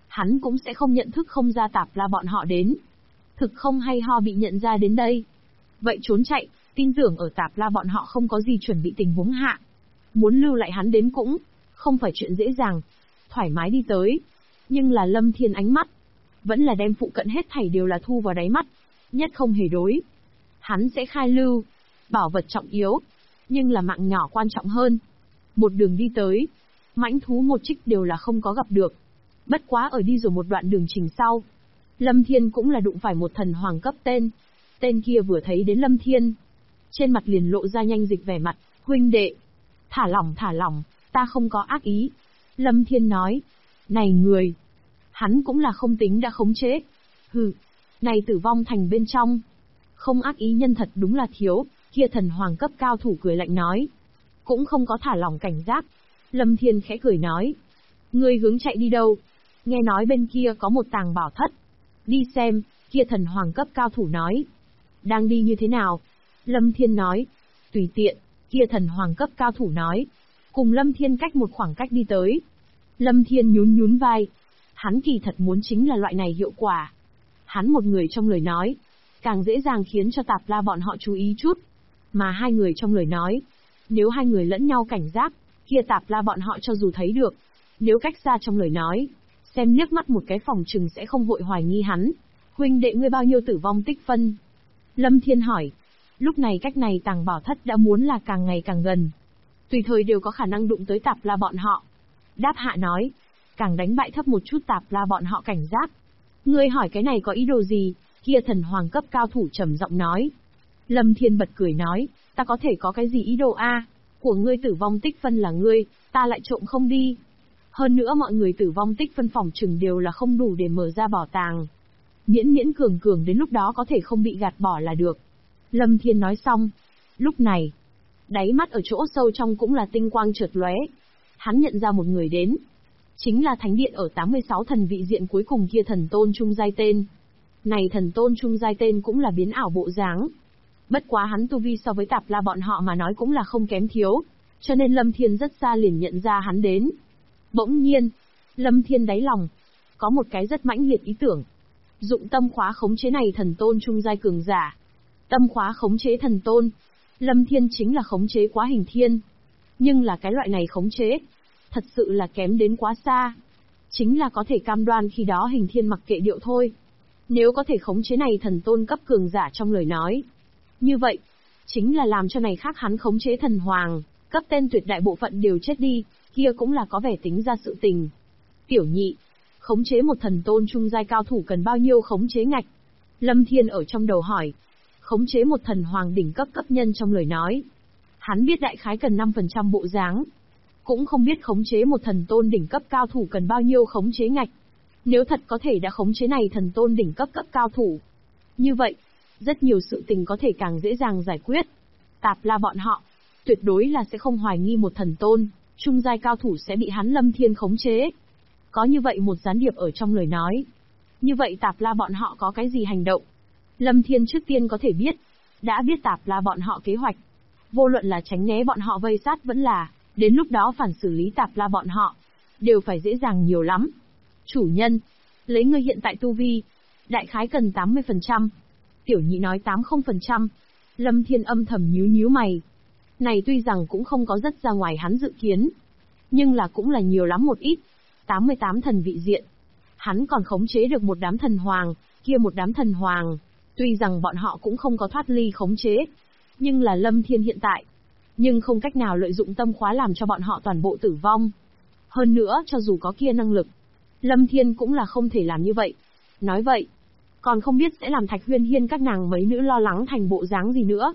hắn cũng sẽ không nhận thức không ra Tạp La bọn họ đến. Thực không hay ho bị nhận ra đến đây. Vậy trốn chạy, tin tưởng ở Tạp La bọn họ không có gì chuẩn bị tình huống hạ. Muốn lưu lại hắn đến cũng không phải chuyện dễ dàng. Thoải mái đi tới. Nhưng là Lâm Thiên ánh mắt vẫn là đem phụ cận hết thảy đều là thu vào đáy mắt. Nhất không hề đối. Hắn sẽ khai lưu. Bảo vật trọng yếu. Nhưng là mạng nhỏ quan trọng hơn. Một đường đi tới. Mãnh thú một trích đều là không có gặp được. Bất quá ở đi rồi một đoạn đường trình sau. Lâm Thiên cũng là đụng phải một thần hoàng cấp tên. Tên kia vừa thấy đến Lâm Thiên. Trên mặt liền lộ ra nhanh dịch vẻ mặt. Huynh đệ. Thả lỏng, ta không có ác ý. Lâm Thiên nói. Này người. Hắn cũng là không tính đã khống chế. Hừ. Này Tử Vong Thành bên trong. Không ác ý nhân thật đúng là thiếu. Kia thần hoàng cấp cao thủ cười lạnh nói. Cũng không có thả lỏng cảnh giác. Lâm Thiên khẽ cười nói. Ngươi hướng chạy đi đâu? Nghe nói bên kia có một tàng bảo thất. Đi xem, kia thần hoàng cấp cao thủ nói. Đang đi như thế nào? Lâm Thiên nói. Tùy tiện, kia thần hoàng cấp cao thủ nói. Cùng Lâm Thiên cách một khoảng cách đi tới. Lâm Thiên nhún vai. Hắn kỳ thật muốn chính là loại này hiệu quả. Hắn một người trong lời nói, càng dễ dàng khiến cho Tạp La bọn họ chú ý chút. Mà hai người trong lời nói, nếu hai người lẫn nhau cảnh giác, kia Tạp La bọn họ cho dù thấy được. Nếu cách xa trong lời nói, xem liếc mắt một cái phòng trừng sẽ không vội hoài nghi hắn. Huynh đệ ngươi bao nhiêu tử vong tích phân? Lâm Thiên hỏi. Lúc này cách này tàng bảo thất đã muốn là càng ngày càng gần. Tùy thời đều có khả năng đụng tới Tạp La bọn họ. Đáp hạ nói. Càng đánh bại thấp một chút Tạp La bọn họ cảnh giác. Ngươi hỏi cái này có ý đồ gì? Kia thần hoàng cấp cao thủ trầm giọng nói. Lâm Thiên bật cười nói. Ta có thể có cái gì ý đồ a? Của ngươi tử vong tích phân là ngươi, ta lại trộm không đi. Hơn nữa mọi người tử vong tích phân phòng trừng đều là không đủ để mở ra bảo tàng. Miễn cường đến lúc đó có thể không bị gạt bỏ là được. Lâm Thiên nói xong. Lúc này, đáy mắt ở chỗ sâu trong cũng là tinh quang chợt lóe. Hắn nhận ra một người đến. Chính là thánh điện ở 86 thần vị diện cuối cùng kia thần tôn trung giai tên. Này thần tôn trung giai tên cũng là biến ảo bộ dáng. Bất quá hắn tu vi so với Tạp La bọn họ mà nói cũng là không kém thiếu. Cho nên Lâm Thiên rất xa liền nhận ra hắn đến. Bỗng nhiên, Lâm Thiên đáy lòng có một cái rất mãnh liệt ý tưởng. Dụng tâm khóa khống chế này thần tôn trung giai cường giả. Tâm khóa khống chế thần tôn. Lâm Thiên chính là khống chế quá hình thiên. Nhưng là cái loại này khống chế, thật sự là kém đến quá xa. Chính là có thể cam đoan khi đó hình thiên mặc kệ điệu thôi. Nếu có thể khống chế này thần tôn cấp cường giả trong lời nói. Như vậy, chính là làm cho này khác hắn khống chế thần hoàng, cấp tên tuyệt đại bộ phận đều chết đi, kia cũng là có vẻ tính ra sự tình. Tiểu nhị, khống chế một thần tôn trung giai cao thủ cần bao nhiêu khống chế ngạch? Lâm Thiên ở trong đầu hỏi. Khống chế một thần hoàng đỉnh cấp cấp nhân trong lời nói. Hắn biết đại khái cần 5% bộ dáng. Cũng không biết khống chế một thần tôn đỉnh cấp cao thủ cần bao nhiêu khống chế ngạch. Nếu thật có thể đã khống chế này thần tôn đỉnh cấp cao thủ. Như vậy, rất nhiều sự tình có thể càng dễ dàng giải quyết. Tạp La bọn họ, tuyệt đối là sẽ không hoài nghi một thần tôn, trung giai cao thủ sẽ bị hắn Lâm Thiên khống chế. Có như vậy một gián điệp ở trong lời nói. Như vậy Tạp La bọn họ có cái gì hành động? Lâm Thiên trước tiên có thể biết. Đã biết Tạp La bọn họ kế hoạch. Vô luận là tránh né bọn họ vây sát vẫn là, đến lúc đó phản xử lý Tạp La bọn họ. Đều phải dễ dàng nhiều lắm. Chủ nhân, lấy ngươi hiện tại tu vi. Đại khái cần 80%. Tiểu nhị nói 80%. Lâm Thiên âm thầm nhíu mày. Này tuy rằng cũng không có rất ra ngoài hắn dự kiến. Nhưng là cũng là nhiều lắm một ít. 88 thần vị diện. Hắn còn khống chế được một đám thần hoàng, kia một đám thần hoàng. Tuy rằng bọn họ cũng không có thoát ly khống chế. Nhưng là Lâm Thiên hiện tại. Nhưng không cách nào lợi dụng tâm khóa làm cho bọn họ toàn bộ tử vong. Hơn nữa cho dù có kia năng lực. Lâm Thiên cũng là không thể làm như vậy. Nói vậy, còn không biết sẽ làm Thạch Huyên Hiên các nàng mấy nữ lo lắng thành bộ dáng gì nữa.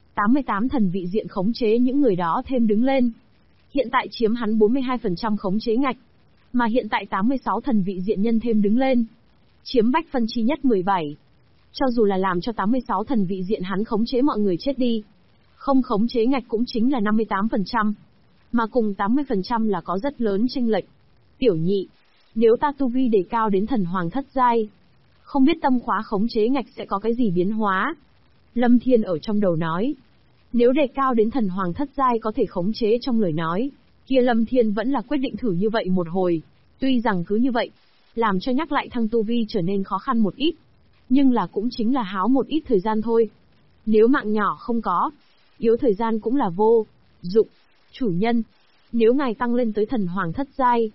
88 thần vị diện khống chế những người đó thêm đứng lên. Hiện tại chiếm hắn 42% khống chế ngạch. Mà hiện tại 86 thần vị diện nhân thêm đứng lên. Chiếm bách phân chi nhất 17. Cho dù là làm cho 86 thần vị diện hắn khống chế mọi người chết đi. Không khống chế ngạch cũng chính là 58%. Mà cùng 80% là có rất lớn chênh lệch. Tiểu nhị, nếu ta tu vi đề cao đến thần hoàng thất giai, không biết tâm khóa khống chế ngạch sẽ có cái gì biến hóa. Lâm Thiên ở trong đầu nói. Nếu đề cao đến thần hoàng thất giai có thể khống chế trong lời nói, kia Lâm Thiên vẫn là quyết định thử như vậy một hồi. Tuy rằng cứ như vậy, làm cho nhắc lại thăng tu vi trở nên khó khăn một ít. Nhưng là cũng chính là háo một ít thời gian thôi. Nếu mạng nhỏ không có, yếu thời gian cũng là vô dụng. Chủ nhân, nếu ngài tăng lên tới thần hoàng thất giai,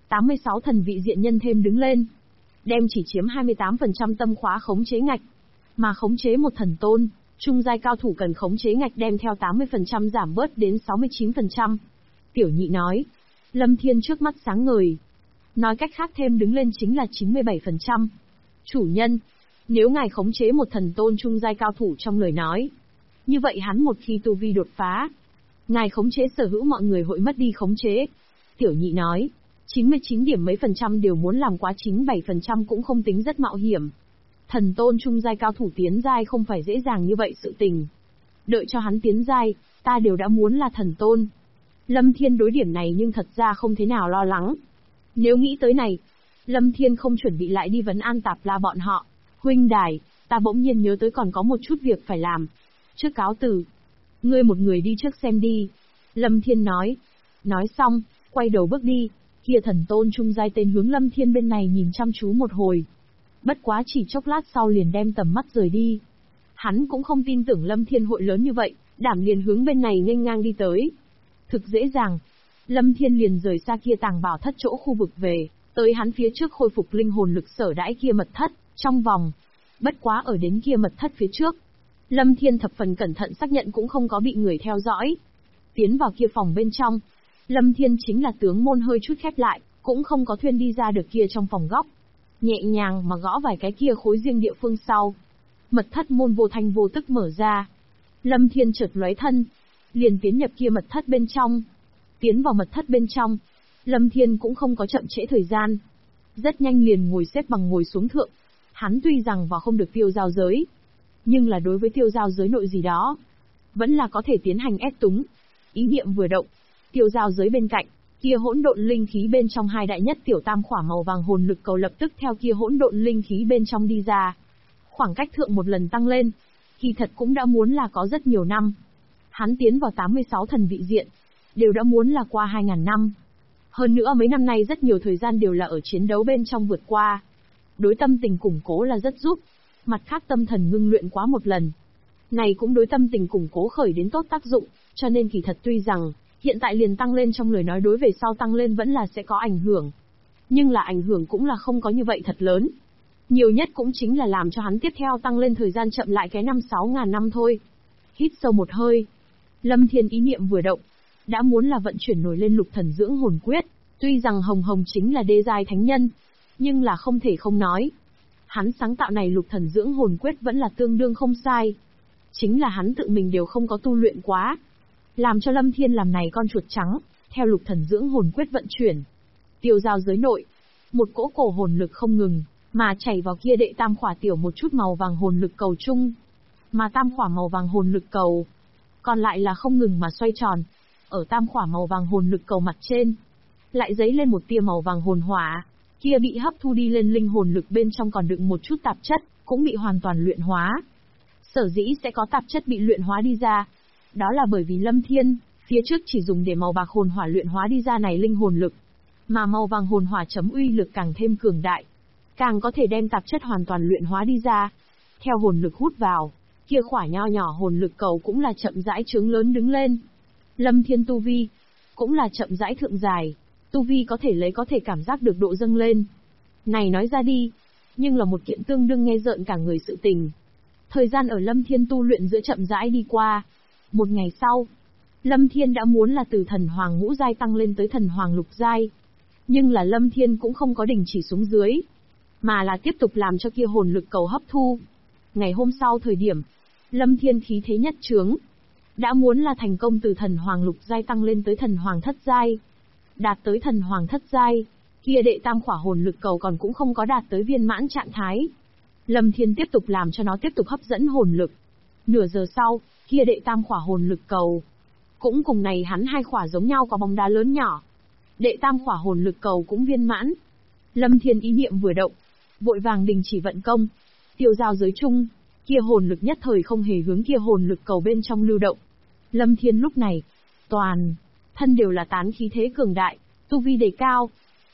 86 thần vị diện nhân thêm đứng lên, đem chỉ chiếm 28% tâm khóa khống chế ngạch, mà khống chế một thần tôn, trung giai cao thủ cần khống chế ngạch đem theo 80% giảm bớt đến 69%. Tiểu nhị nói. Lâm Thiên trước mắt sáng ngời. Nói cách khác thêm đứng lên chính là 97%. Chủ nhân, nếu ngài khống chế một thần tôn trung giai cao thủ trong lời nói, như vậy hắn một khi tu vi đột phá, ngài khống chế sở hữu mọi người hội mất đi khống chế. Tiểu nhị nói. 99 điểm mấy % đều muốn làm quá 97% cũng không tính rất mạo hiểm. Thần tôn trung giai cao thủ tiến giai không phải dễ dàng như vậy sự tình. Đợi cho hắn tiến giai, ta đều đã muốn là thần tôn. Lâm Thiên đối điểm này nhưng thật ra không thế nào lo lắng. Nếu nghĩ tới này, Lâm Thiên không chuẩn bị lại đi vấn an Tạp La bọn họ. Huynh đài, ta bỗng nhiên nhớ tới còn có một chút việc phải làm. Trước cáo từ. Ngươi một người đi trước xem đi. Lâm Thiên nói. Nói xong, quay đầu bước đi. Kia thần tôn trung giai tên hướng Lâm Thiên bên này nhìn chăm chú một hồi. Bất quá chỉ chốc lát sau liền đem tầm mắt rời đi. Hắn cũng không tin tưởng Lâm Thiên hội lớn như vậy, đảm liền hướng bên này nghênh ngang đi tới. Thực dễ dàng. Lâm Thiên liền rời xa kia tàng bảo thất chỗ khu vực về, tới hắn phía trước khôi phục linh hồn lực sở đãi kia mật thất, trong vòng. Bất quá ở đến kia mật thất phía trước. Lâm Thiên thập phần cẩn thận xác nhận cũng không có bị người theo dõi. Tiến vào kia phòng bên trong. Lâm Thiên chính là tướng môn hơi chút khép lại, cũng không có thuyên đi ra được kia trong phòng góc. Nhẹ nhàng mà gõ vài cái kia khối riêng địa phương sau. Mật thất môn vô thanh vô tức mở ra. Lâm Thiên chợt lóe thân, liền tiến nhập kia mật thất bên trong. Tiến vào mật thất bên trong, Lâm Thiên cũng không có chậm trễ thời gian. Rất nhanh liền ngồi xếp bằng ngồi xuống thượng. Hắn tuy rằng vào không được tiêu giao giới, nhưng là đối với tiêu giao giới nội gì đó, vẫn là có thể tiến hành ép túng. Ý niệm vừa động, tiêu giao giới bên cạnh, kia hỗn độn linh khí bên trong hai đại nhất tiểu tam khỏa màu vàng hồn lực cầu lập tức theo kia hỗn độn linh khí bên trong đi ra. Khoảng cách thượng một lần tăng lên, kỳ thật cũng đã muốn là có rất nhiều năm. Hắn tiến vào 86 thần vị diện, đều đã muốn là qua 2000 năm. Hơn nữa mấy năm nay rất nhiều thời gian đều là ở chiến đấu bên trong vượt qua. Đối tâm tình củng cố là rất giúp, mặt khác tâm thần ngưng luyện quá một lần. Này cũng đối tâm tình củng cố khởi đến tốt tác dụng, cho nên kỳ thật tuy rằng, hiện tại liền tăng lên trong lời nói đối về sau tăng lên vẫn là sẽ có ảnh hưởng. Nhưng là ảnh hưởng cũng là không có như vậy thật lớn. Nhiều nhất cũng chính là làm cho hắn tiếp theo tăng lên thời gian chậm lại cái 5-6 ngàn năm thôi. Hít sâu một hơi. Lâm Thiên ý niệm vừa động, đã muốn là vận chuyển nổi lên lục thần dưỡng hồn quyết. Tuy rằng Hồng Hồng chính là đê giai thánh nhân, nhưng là không thể không nói. Hắn sáng tạo này lục thần dưỡng hồn quyết vẫn là tương đương không sai. Chính là hắn tự mình đều không có tu luyện quá. Làm cho Lâm Thiên làm này con chuột trắng, theo lục thần dưỡng hồn quyết vận chuyển. Tiêu giao giới nội, một cỗ cổ hồn lực không ngừng, mà chảy vào kia đệ tam khỏa tiểu một chút màu vàng hồn lực cầu chung. Mà tam khỏa màu vàng hồn lực cầu, còn lại là không ngừng mà xoay tròn. Ở tam khỏa màu vàng hồn lực cầu mặt trên, lại dấy lên một tia màu vàng hồn hỏa, kia bị hấp thu đi lên linh hồn lực bên trong còn đựng một chút tạp chất, cũng bị hoàn toàn luyện hóa. Sở dĩ sẽ có tạp chất bị luyện hóa đi ra, đó là bởi vì Lâm Thiên, phía trước chỉ dùng để màu bạc hồn hỏa luyện hóa đi ra này linh hồn lực, mà màu vàng hồn hỏa chấm uy lực càng thêm cường đại, càng có thể đem tạp chất hoàn toàn luyện hóa đi ra. Theo hồn lực hút vào, kia khỏa nho nhỏ hồn lực cầu cũng là chậm rãi trướng lớn đứng lên. Lâm Thiên tu vi, cũng là chậm rãi thượng dài, tu vi có thể cảm giác được độ dâng lên. Này nói ra đi, nhưng là một kiện tương đương nghe rợn cả người sự tình. Thời gian ở Lâm Thiên tu luyện giữa chậm rãi đi qua. Một ngày sau, Lâm Thiên đã muốn là từ thần hoàng ngũ giai tăng lên tới thần hoàng lục giai. Nhưng là Lâm Thiên cũng không có đình chỉ xuống dưới, mà là tiếp tục làm cho kia hồn lực cầu hấp thu. Ngày hôm sau thời điểm, Lâm Thiên khí thế nhất trướng, đã muốn là thành công từ thần hoàng lục giai tăng lên tới thần hoàng thất giai. Đạt tới thần hoàng thất giai, kia đệ tam khỏa hồn lực cầu còn cũng không có đạt tới viên mãn trạng thái. Lâm Thiên tiếp tục làm cho nó tiếp tục hấp dẫn hồn lực. Nửa giờ sau, kia đệ tam khỏa hồn lực cầu, cũng cùng này hắn hai khỏa giống nhau có bóng đá lớn nhỏ. Đệ tam khỏa hồn lực cầu cũng viên mãn. Lâm Thiên ý niệm vừa động, vội vàng đình chỉ vận công. Tiêu giao giới chung, kia hồn lực nhất thời không hề hướng kia hồn lực cầu bên trong lưu động. Lâm Thiên lúc này, toàn thân đều là tán khí thế cường đại, tu vi đề cao,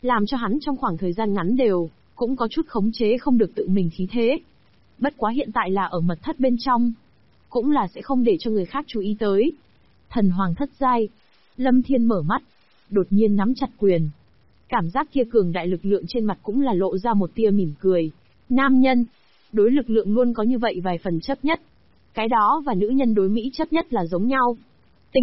làm cho hắn trong khoảng thời gian ngắn cũng có chút khống chế không được tự mình khí thế. Bất quá hiện tại là ở mật thất bên trong, cũng là sẽ không để cho người khác chú ý tới. Thần hoàng thất giai. Lâm Thiên mở mắt, đột nhiên nắm chặt quyền. Cảm giác kia cường đại lực lượng trên mặt cũng là lộ ra một tia mỉm cười. Nam nhân, đối lực lượng luôn có như vậy vài phần chấp nhất. Cái đó và nữ nhân đối Mỹ chấp nhất là giống nhau.